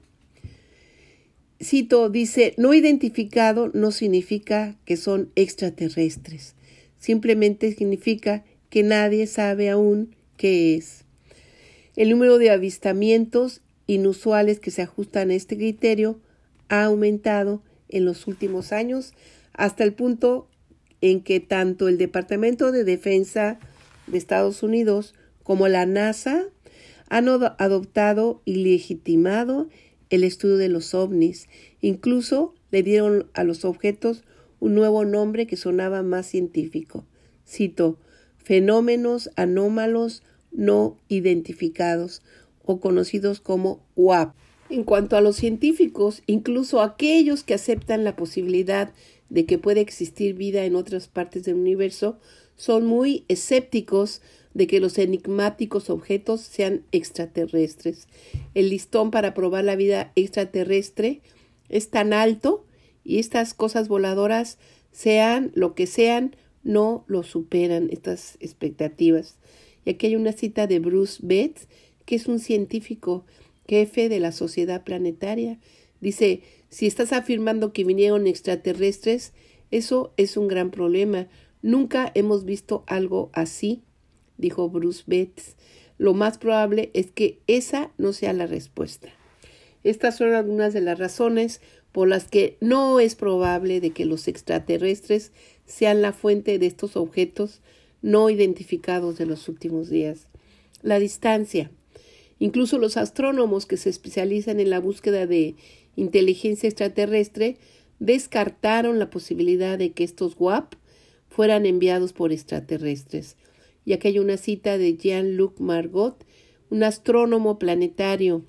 Cito, dice: no identificado no significa que son extraterrestres, simplemente significa que nadie sabe aún qué es. El número de avistamientos inusuales que se ajustan a este criterio ha aumentado en los últimos años hasta el punto en que tanto el Departamento de Defensa de Estados Unidos como la NASA han adoptado y legitimado el estudio de los ovnis. Incluso le dieron a los objetos un nuevo nombre que sonaba más científico. Cito: fenómenos anómalos no identificados, o conocidos como UAP. En cuanto a los científicos, incluso aquellos que aceptan la posibilidad de que puede existir vida en otras partes del universo, son muy escépticos de que los enigmáticos objetos sean extraterrestres. El listón para probar la vida extraterrestre es tan alto y estas cosas voladoras, sean lo que sean, no lo superan estas expectativas. Y aquí hay una cita de Bruce Betts, que es un científico jefe de la Sociedad Planetaria. Dice: si estás afirmando que vinieron extraterrestres, eso es un gran problema. Nunca hemos visto algo así, dijo Bruce Betts. Lo más probable es que esa no sea la respuesta. Estas son algunas de las razones por las que no es probable de que los extraterrestres sean la fuente de estos objetos no identificados de los últimos días. La distancia. Incluso los astrónomos que se especializan en la búsqueda de inteligencia extraterrestre descartaron la posibilidad de que estos WAP fueran enviados por extraterrestres. Y aquí hay una cita de Jean-Luc Margot, un astrónomo planetario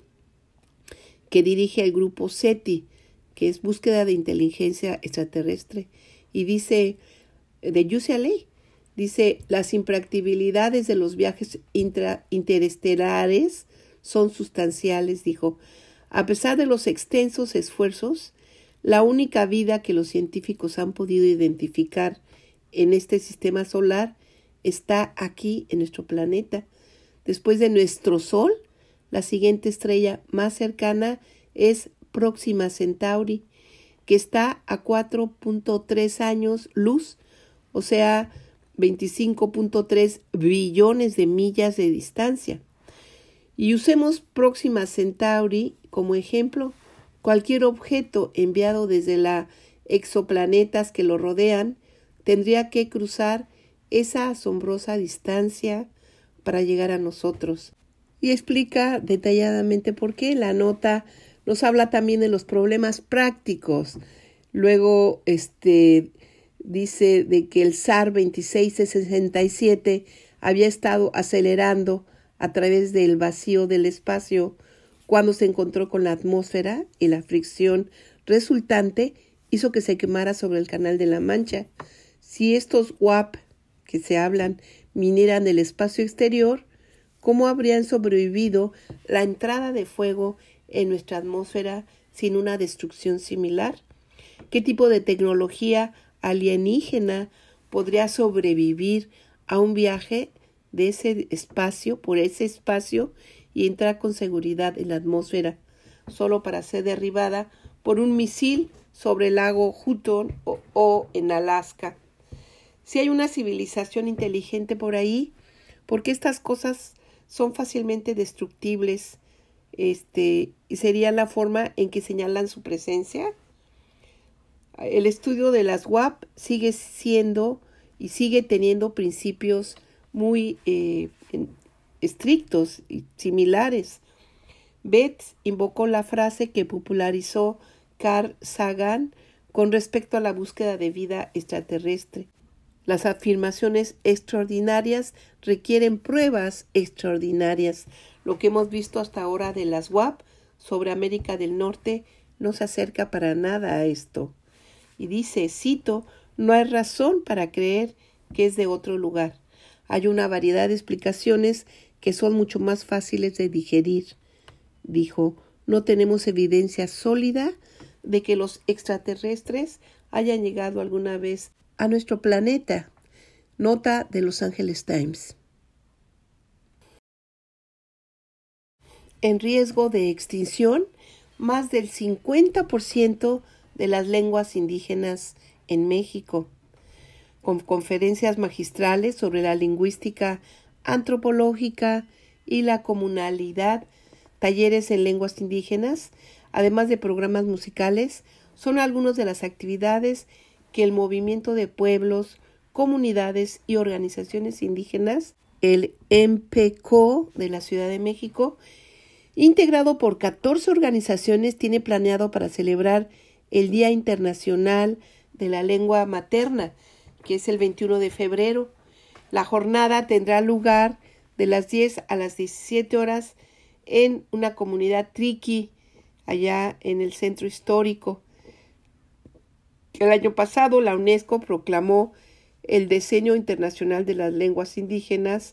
que dirige el grupo SETI, que es búsqueda de inteligencia extraterrestre, y dice, de UCLA, dice: las impracticabilidades de los viajes interestelares son sustanciales, dijo. A pesar de los extensos esfuerzos, La única vida que los científicos han podido identificar en este sistema solar está aquí en nuestro planeta. Después de nuestro Sol, la siguiente estrella más cercana es Próxima Centauri, que está a 4.3 años luz, o sea, 25.3 billones de millas de distancia. Y usemos Próxima Centauri como ejemplo. Cualquier objeto enviado desde los exoplanetas que lo rodean tendría que cruzar esa asombrosa distancia para llegar a nosotros. Y explica detalladamente por qué. La nota nos habla también de los problemas prácticos. Luego dice de que el SAR 2667 había estado acelerando a través del vacío del espacio cuando se encontró con la atmósfera, y la fricción resultante hizo que se quemara sobre el Canal de la Mancha. Si estos WAP que se hablan vinieran del espacio exterior, ¿cómo habrían sobrevivido la entrada de fuego en nuestra atmósfera sin una destrucción similar? ¿Qué tipo de tecnología alienígena podría sobrevivir a un viaje de ese espacio, por ese espacio, y entrar con seguridad en la atmósfera, solo para ser derribada por un misil sobre el lago Hutton o en Alaska? Si hay una civilización inteligente por ahí, porque estas cosas son fácilmente destructibles, y sería la forma en que señalan su presencia. El estudio de las WAP sigue siendo y sigue teniendo principios muy estrictos y similares. Betz invocó la frase que popularizó Carl Sagan con respecto a la búsqueda de vida extraterrestre. Las afirmaciones extraordinarias requieren pruebas extraordinarias. Lo que hemos visto hasta ahora de las WAP sobre América del Norte no se acerca para nada a esto. Y dice, cito, no hay razón para creer que es de otro lugar. Hay una variedad de explicaciones que son mucho más fáciles de digerir. Dijo, no tenemos evidencia sólida de que los extraterrestres hayan llegado alguna vez a nuestro planeta. Nota de Los Angeles Times. En riesgo de extinción, más del 50% de las lenguas indígenas en México. Con conferencias magistrales sobre la lingüística antropológica y la comunalidad, talleres en lenguas indígenas, además de programas musicales, son algunas de las actividades que el movimiento de pueblos, comunidades y organizaciones indígenas, el MPCO de la Ciudad de México, integrado por 14 organizaciones, tiene planeado para celebrar el Día Internacional de la Lengua Materna, que es el 21 de febrero. La jornada tendrá lugar de las 10 a las 17 horas en una comunidad triqui, allá en el centro histórico. El año pasado la UNESCO proclamó el Decenio Internacional de las Lenguas Indígenas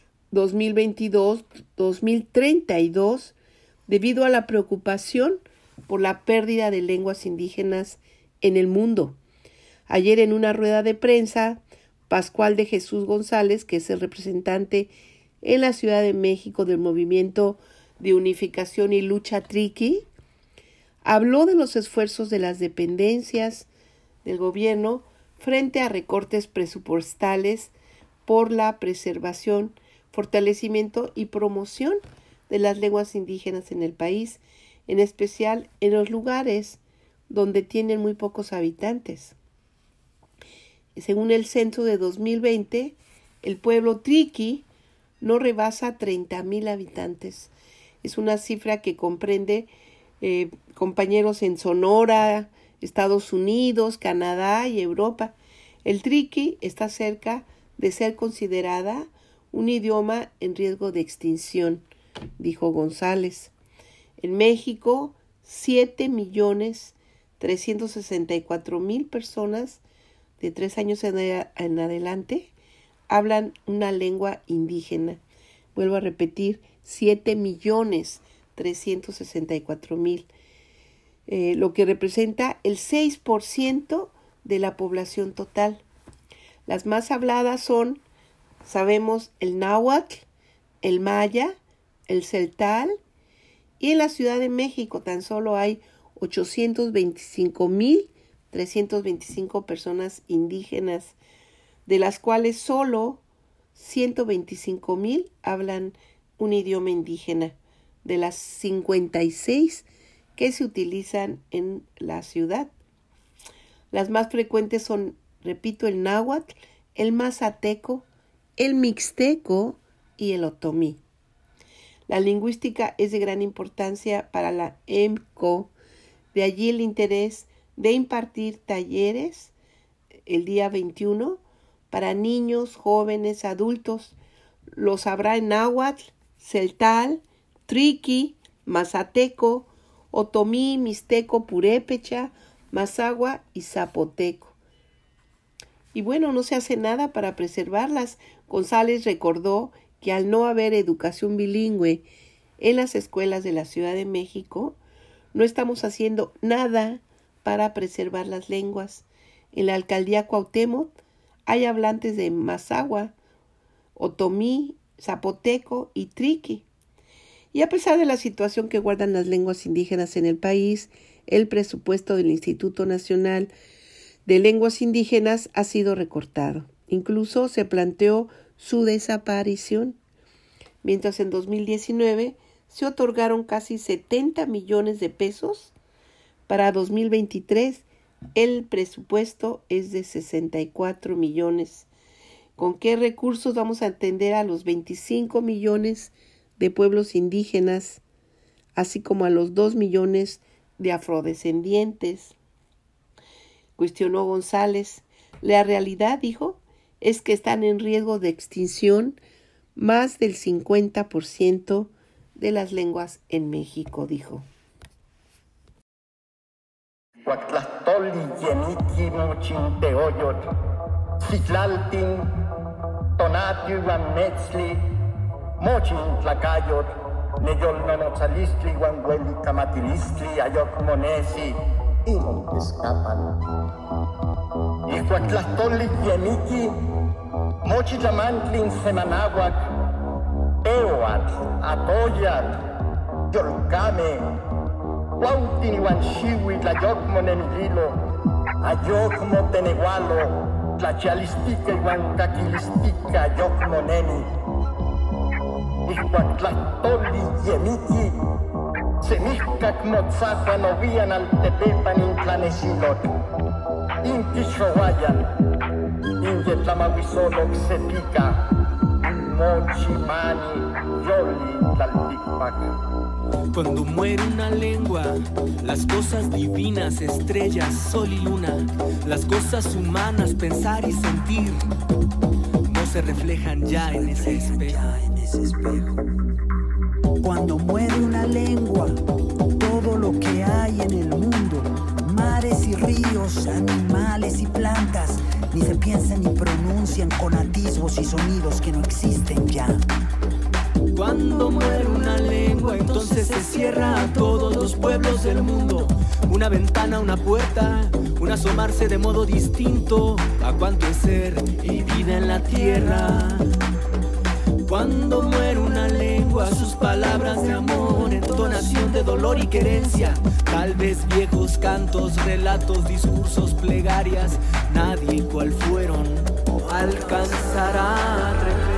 2022-2032 debido a la preocupación por la pérdida de lenguas indígenas en el mundo. Ayer en una rueda de prensa, Pascual de Jesús González, que es el representante en la Ciudad de México del Movimiento de Unificación y Lucha Triqui, habló de los esfuerzos de las dependencias del gobierno frente a recortes presupuestales por la preservación, fortalecimiento y promoción de las lenguas indígenas en el país, en especial en los lugares donde tienen muy pocos habitantes. Según el censo de 2020, el pueblo triqui no rebasa 30,000 habitantes. Es una cifra que comprende compañeros en Sonora, Estados Unidos, Canadá y Europa. El triqui está cerca de ser considerada un idioma en riesgo de extinción, dijo González. En México, 7,364,000 personas de 3 años en adelante hablan una lengua indígena. Vuelvo a repetir, 7,364,000. lo que representa el 6% de la población total. Las más habladas son, sabemos, el náhuatl, el maya, el celtal, y en la Ciudad de México tan solo hay 825,325 personas indígenas, de las cuales solo 125,000 hablan un idioma indígena, de las 56 que se utilizan en la ciudad. Las más frecuentes son, repito, el náhuatl, el mazateco, el mixteco y el otomí. La lingüística es de gran importancia para la EMCO, de allí el interés de impartir talleres el día 21 para niños, jóvenes, adultos. Los habrá en náhuatl, celtal, triqui, mazateco, otomí, mixteco, purépecha, mazahua y zapoteco. Y bueno, no se hace nada para preservarlas. González recordó que al no haber educación bilingüe en las escuelas de la Ciudad de México, no estamos haciendo nada para preservar las lenguas. En la alcaldía Cuauhtémoc hay hablantes de mazahua, otomí, zapoteco y triqui. Y a pesar de la situación que guardan las lenguas indígenas en el país, el presupuesto del Instituto Nacional de Lenguas Indígenas ha sido recortado. Incluso se planteó su desaparición, mientras en 2019 se otorgaron casi 70 millones de pesos. Para 2023 el presupuesto es de 64 millones. ¿Con qué recursos vamos a atender a los 25 millones de pueblos indígenas, así como a los 2 millones de afrodescendientes? Cuestionó González. La realidad, dijo, es que están en riesgo de extinción más del 50% de las lenguas en México, dijo. Huactlastoli yeniki mochinteoyot, Citlaltin, Tonatio Metzli, Mochin Tlacayot, Neyolnonotzalistli, Wangueli Camatilistli, Ayok Monesi, y Montescapan. Y Huactlastoli yeniki, Mochitlamantlin Semanahuac, Eoat, Atoyat, Yolcame, Huautin iwan xiuitl ayokmo nemililo, ayokmo tenehualo, tlachialistica iwan caquilistica ayokmo nemi. Ixcuac tlahtoli yemiki, semihcac motzahuan ovían al tepepan intlanesilot, intixohuayan, inyetlamahuisoloc setica, mochimani, yoli tlalticpaca. Cuando muere una lengua, las cosas divinas, estrellas, sol y luna, las cosas humanas, pensar y sentir, no se reflejan ya en ese espejo. Cuando muere una lengua, todo lo que hay en el mundo, mares y ríos, animales y plantas, ni se piensan ni pronuncian con atisbos y sonidos que no existen ya. Cuando muere una lengua, entonces se cierra a todos los pueblos del mundo. Una ventana, una puerta, un asomarse de modo distinto a cuanto es ser y vida en la tierra. Cuando muere una lengua, sus palabras de amor, entonación de dolor y querencia, tal vez viejos cantos, relatos, discursos, plegarias, nadie cual fueron alcanzará a repetir.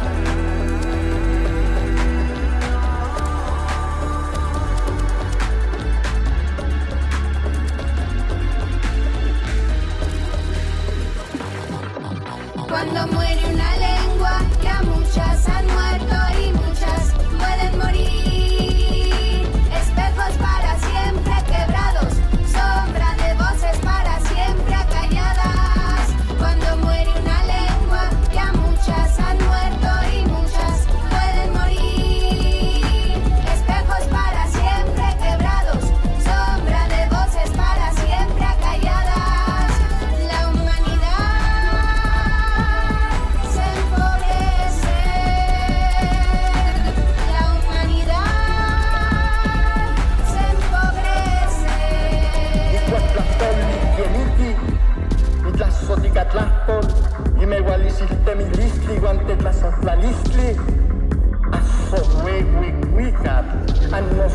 Cuando muere una lengua, ya muchas han muerto y muchas pueden morir. Espejos para siempre quebrados, sombra de voces para siempre acalladas. Cuando muere una lengua, ya muchas han muerto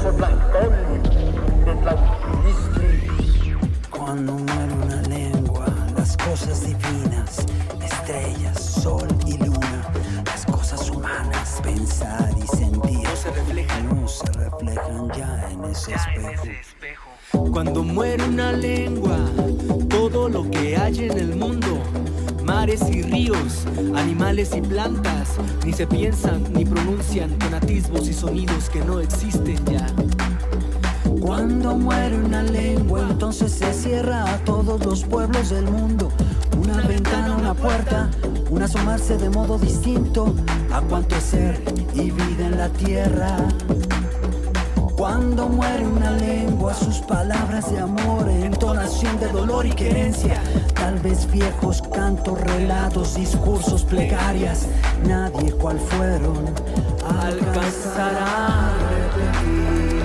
Cuando muere una lengua, las cosas divinas, estrellas, sol y luna, las cosas humanas, pensar y sentir, no se reflejan ya en ese espejo. Cuando muere una lengua, todo lo que hay en el mundo, mares y ríos, animales y plantas, ni se piensan ni pronuncian con atisbos y sonidos que no existen ya. Cuando muere una lengua, entonces se cierra a todos los pueblos del mundo. Una ventana, una puerta, un asomarse de modo distinto a cuanto es ser y vida en la tierra. Cuando muere una lengua, sus palabras de amor, entonación de dolor y querencia, tal vez viejos cantos, relatos, discursos, plegarias, nadie cual fueron alcanzará a repetir.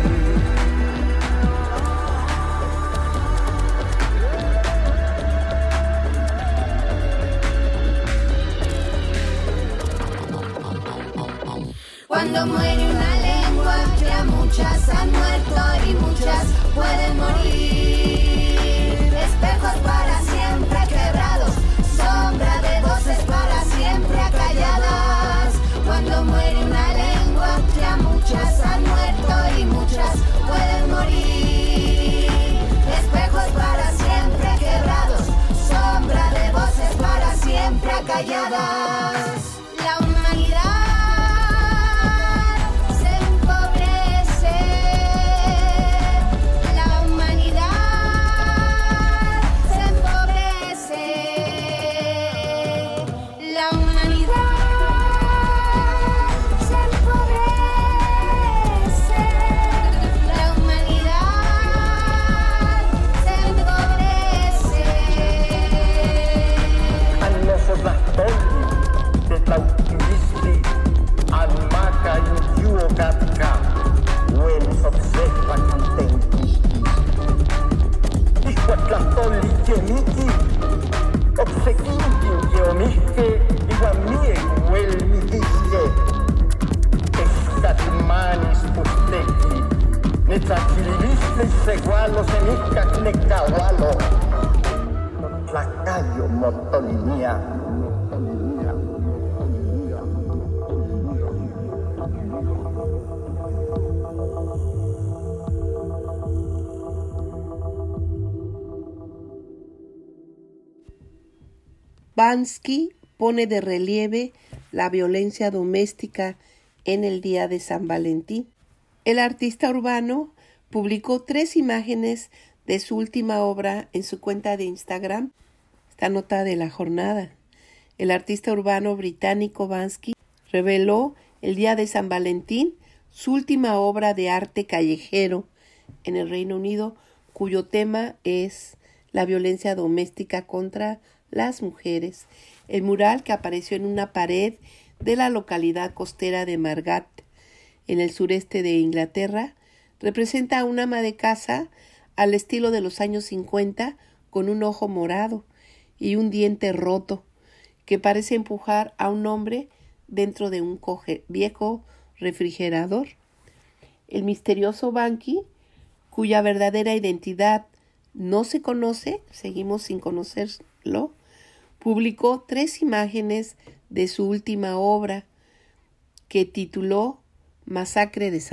Cuando muere una lengua, ya muchas han muerto y muchas pueden morir. Espejos para siempre quebrados, sombra de voces para siempre acalladas. Cuando muere una lengua, ya muchas han muerto y muchas pueden morir. Espejos para siempre quebrados, sombra de voces para siempre acalladas. La humanidad Bansky pone de relieve la violencia doméstica en el día de San Valentín. El artista urbano publicó 3 imágenes de su última obra en su cuenta de Instagram. Esta nota de la jornada. El artista urbano británico Bansky reveló el día de San Valentín su última obra de arte callejero en el Reino Unido, cuyo tema es la violencia doméstica contra las mujeres. El mural, que apareció en una pared de la localidad costera de Margat, en el sureste de Inglaterra, representa a una ama de casa al estilo de los años 50, con un ojo morado y un diente roto, que parece empujar a un hombre dentro de un viejo refrigerador. El misterioso Bansky, cuya verdadera identidad no se conoce, seguimos sin conocerlo, publicó 3 imágenes de su última obra, que tituló Masacre de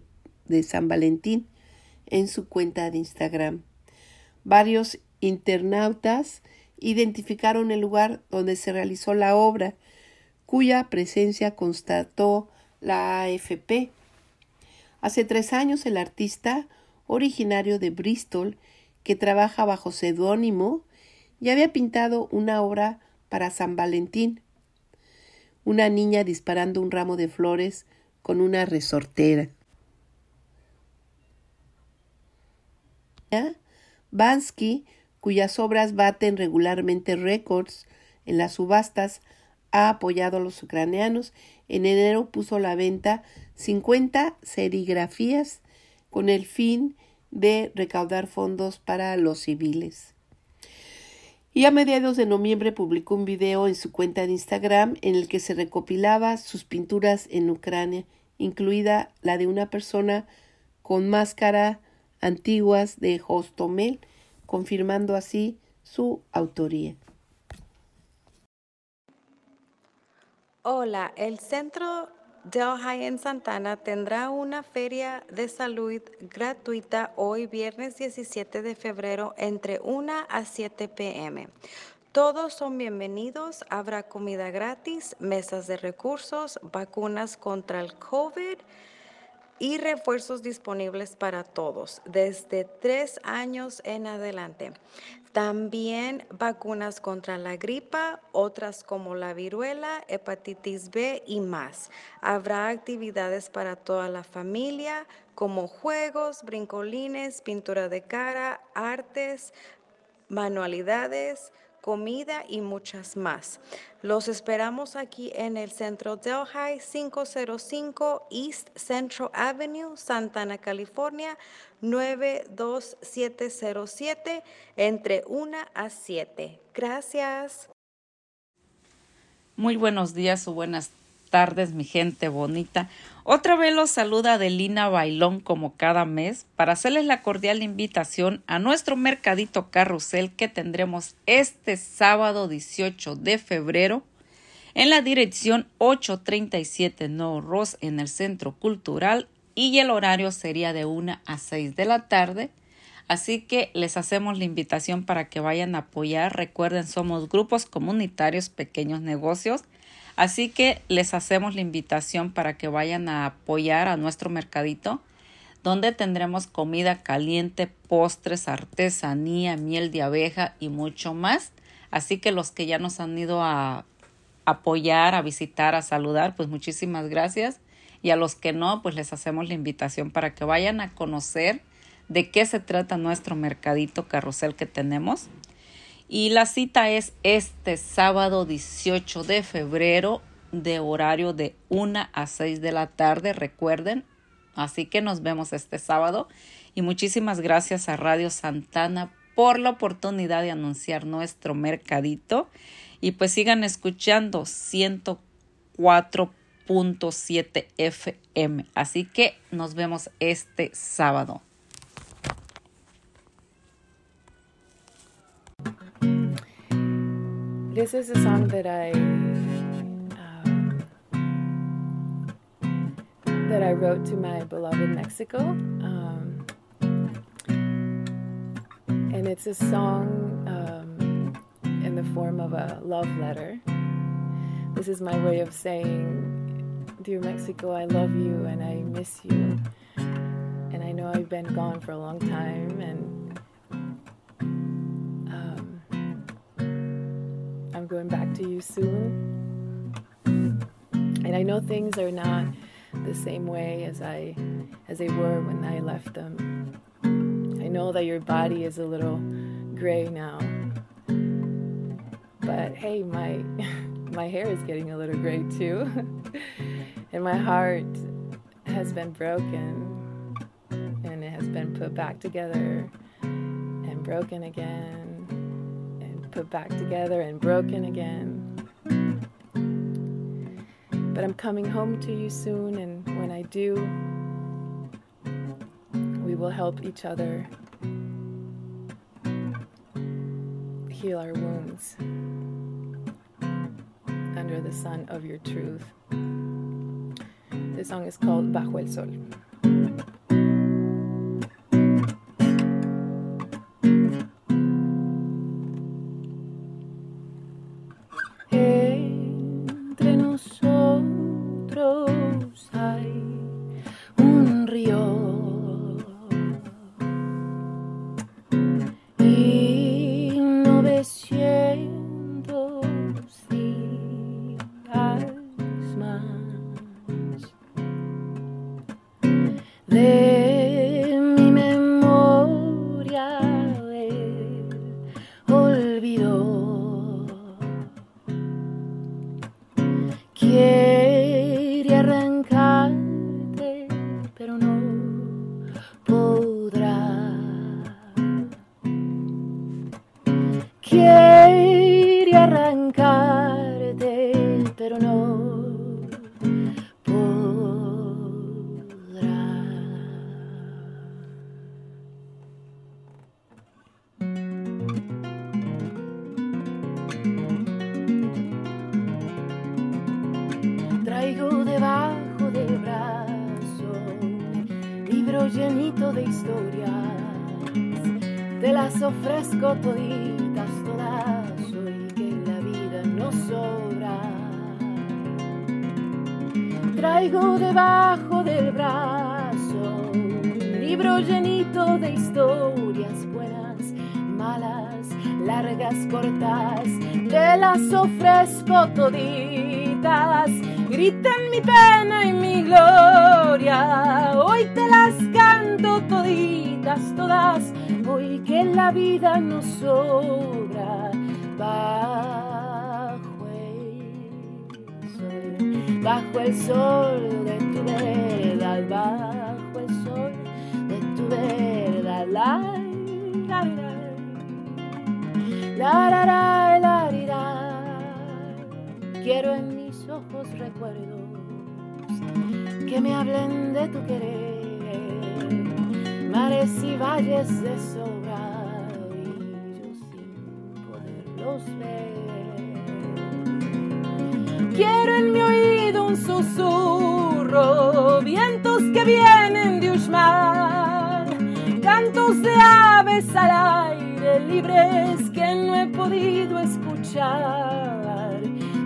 San Valentín, en su cuenta de Instagram. Varios internautas identificaron el lugar donde se realizó la obra, cuya presencia constató la AFP. Hace 3 años el artista, originario de Bristol, que trabaja bajo seudónimo, ya había pintado una obra para San Valentín, una niña disparando un ramo de flores con una resortera. Bansky, cuyas obras baten regularmente récords en las subastas, ha apoyado a los ucranianos. En enero puso a la venta 50 serigrafías con el fin de recaudar fondos para los civiles. Y a mediados de noviembre publicó un video en su cuenta de Instagram en el que se recopilaba sus pinturas en Ucrania, incluida la de una persona con máscara antiguas de Hostomel, confirmando así su autoría. Hola, el Centro Delhi en Santana tendrá una feria de salud gratuita hoy viernes 17 de febrero entre 1 a 7 p.m. Todos son bienvenidos, habrá comida gratis, mesas de recursos, vacunas contra el COVID y refuerzos disponibles para todos, desde 3 años en adelante. También vacunas contra la gripa, otras como la viruela, hepatitis B y más. Habrá actividades para toda la familia, como juegos, brincolines, pintura de cara, artes, manualidades, comida y muchas más. Los esperamos aquí en el Centro Delhi, 505 East Central Avenue, Santana, California, 92707, entre 1 a 7. Gracias. Muy buenos días o buenas tardes, mi gente bonita. Otra vez los saluda Adelina Bailón como cada mes para hacerles la cordial invitación a nuestro mercadito carrusel que tendremos este sábado 18 de febrero en la dirección 837 No Ross en el Centro Cultural y el horario sería de 1 a 6 de la tarde. Así que les hacemos la invitación para que vayan a apoyar. Recuerden, somos grupos comunitarios, pequeños negocios. Así que les hacemos la invitación para que vayan a apoyar a nuestro mercadito, donde tendremos comida caliente, postres, artesanía, miel de abeja y mucho más. Así que los que ya nos han ido a apoyar, a visitar, a saludar, pues muchísimas gracias. Y a los que no, pues les hacemos la invitación para que vayan a conocer de qué se trata nuestro mercadito carrusel que tenemos. Y la cita es este sábado 18 de febrero de horario de 1 a 6 de la tarde, recuerden. Así que nos vemos este sábado. Y muchísimas gracias a Radio Santana por la oportunidad de anunciar nuestro mercadito. Y pues sigan escuchando 104.7 FM. Así que nos vemos este sábado. This is a song that I wrote to my beloved Mexico, and it's a song in the form of a love letter. This is my way of saying, dear Mexico, I love you and I miss you, and I know I've been gone for a long time, and I'm going back to you soon, and I know things are not the same way as they were when I left them. I know that your body is a little gray now, but hey, my hair is getting a little gray too, and my heart has been broken, and it has been put back together and broken again. Put back together and broken again. But I'm coming home to you soon, and when I do, we will help each other heal our wounds under the sun of your truth. This song is called Bajo el Sol. Entre nosotros hay un río y 900 días más de mi memoria el olvido. Quiere arrancar llenito de historias, te las ofrezco toditas, todas, hoy que la vida nos sobra. Traigo debajo del brazo un libro llenito de historias buenas, malas, largas, cortas, te las ofrezco toditas. Griten mi pena y mi gloria, hoy te las canto toditas, todas, hoy que la vida nos sobra. Bajo el sol de tu verdad, bajo el sol de tu verdad, la la la la. Quiero en mis ojos recuerdos que me hablen de tu querer, mares y valles de sobra y yo sin poderlos ver. Quiero en mi oído un susurro, vientos que vienen de Uxmal, cantos de aves al aire libres que no he podido escuchar.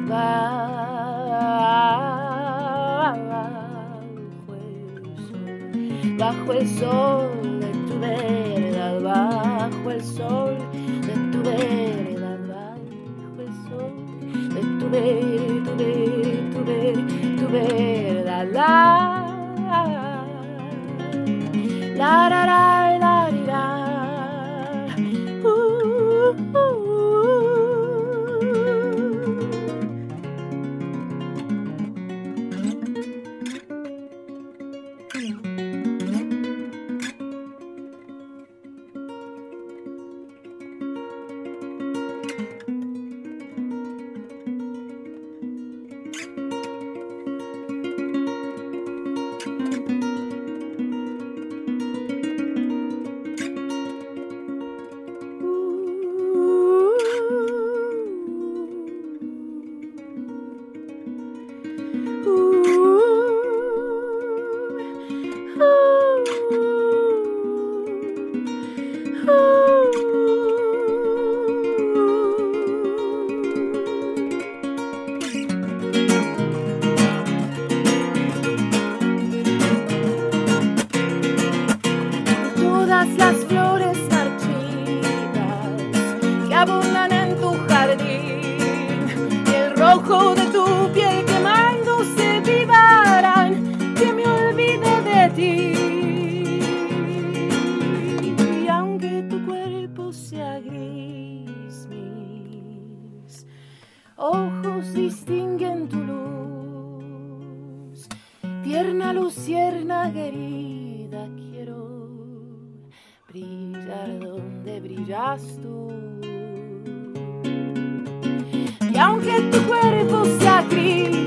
Bajo el sol de tu verdad, bajo el sol de tu verdad, bajo el sol de tu verdad, la la la la la la. Las flores marchitas que abundan en tu jardín y el rojo de tu piel quemándose vivarán, que me olvide de ti. Y aunque tu cuerpo sea gris, mis ojos distinguen tu luz, tierna luciérnaga herida, quiero brillar donde brillas tú. Y aunque tu cuerpo sea gris,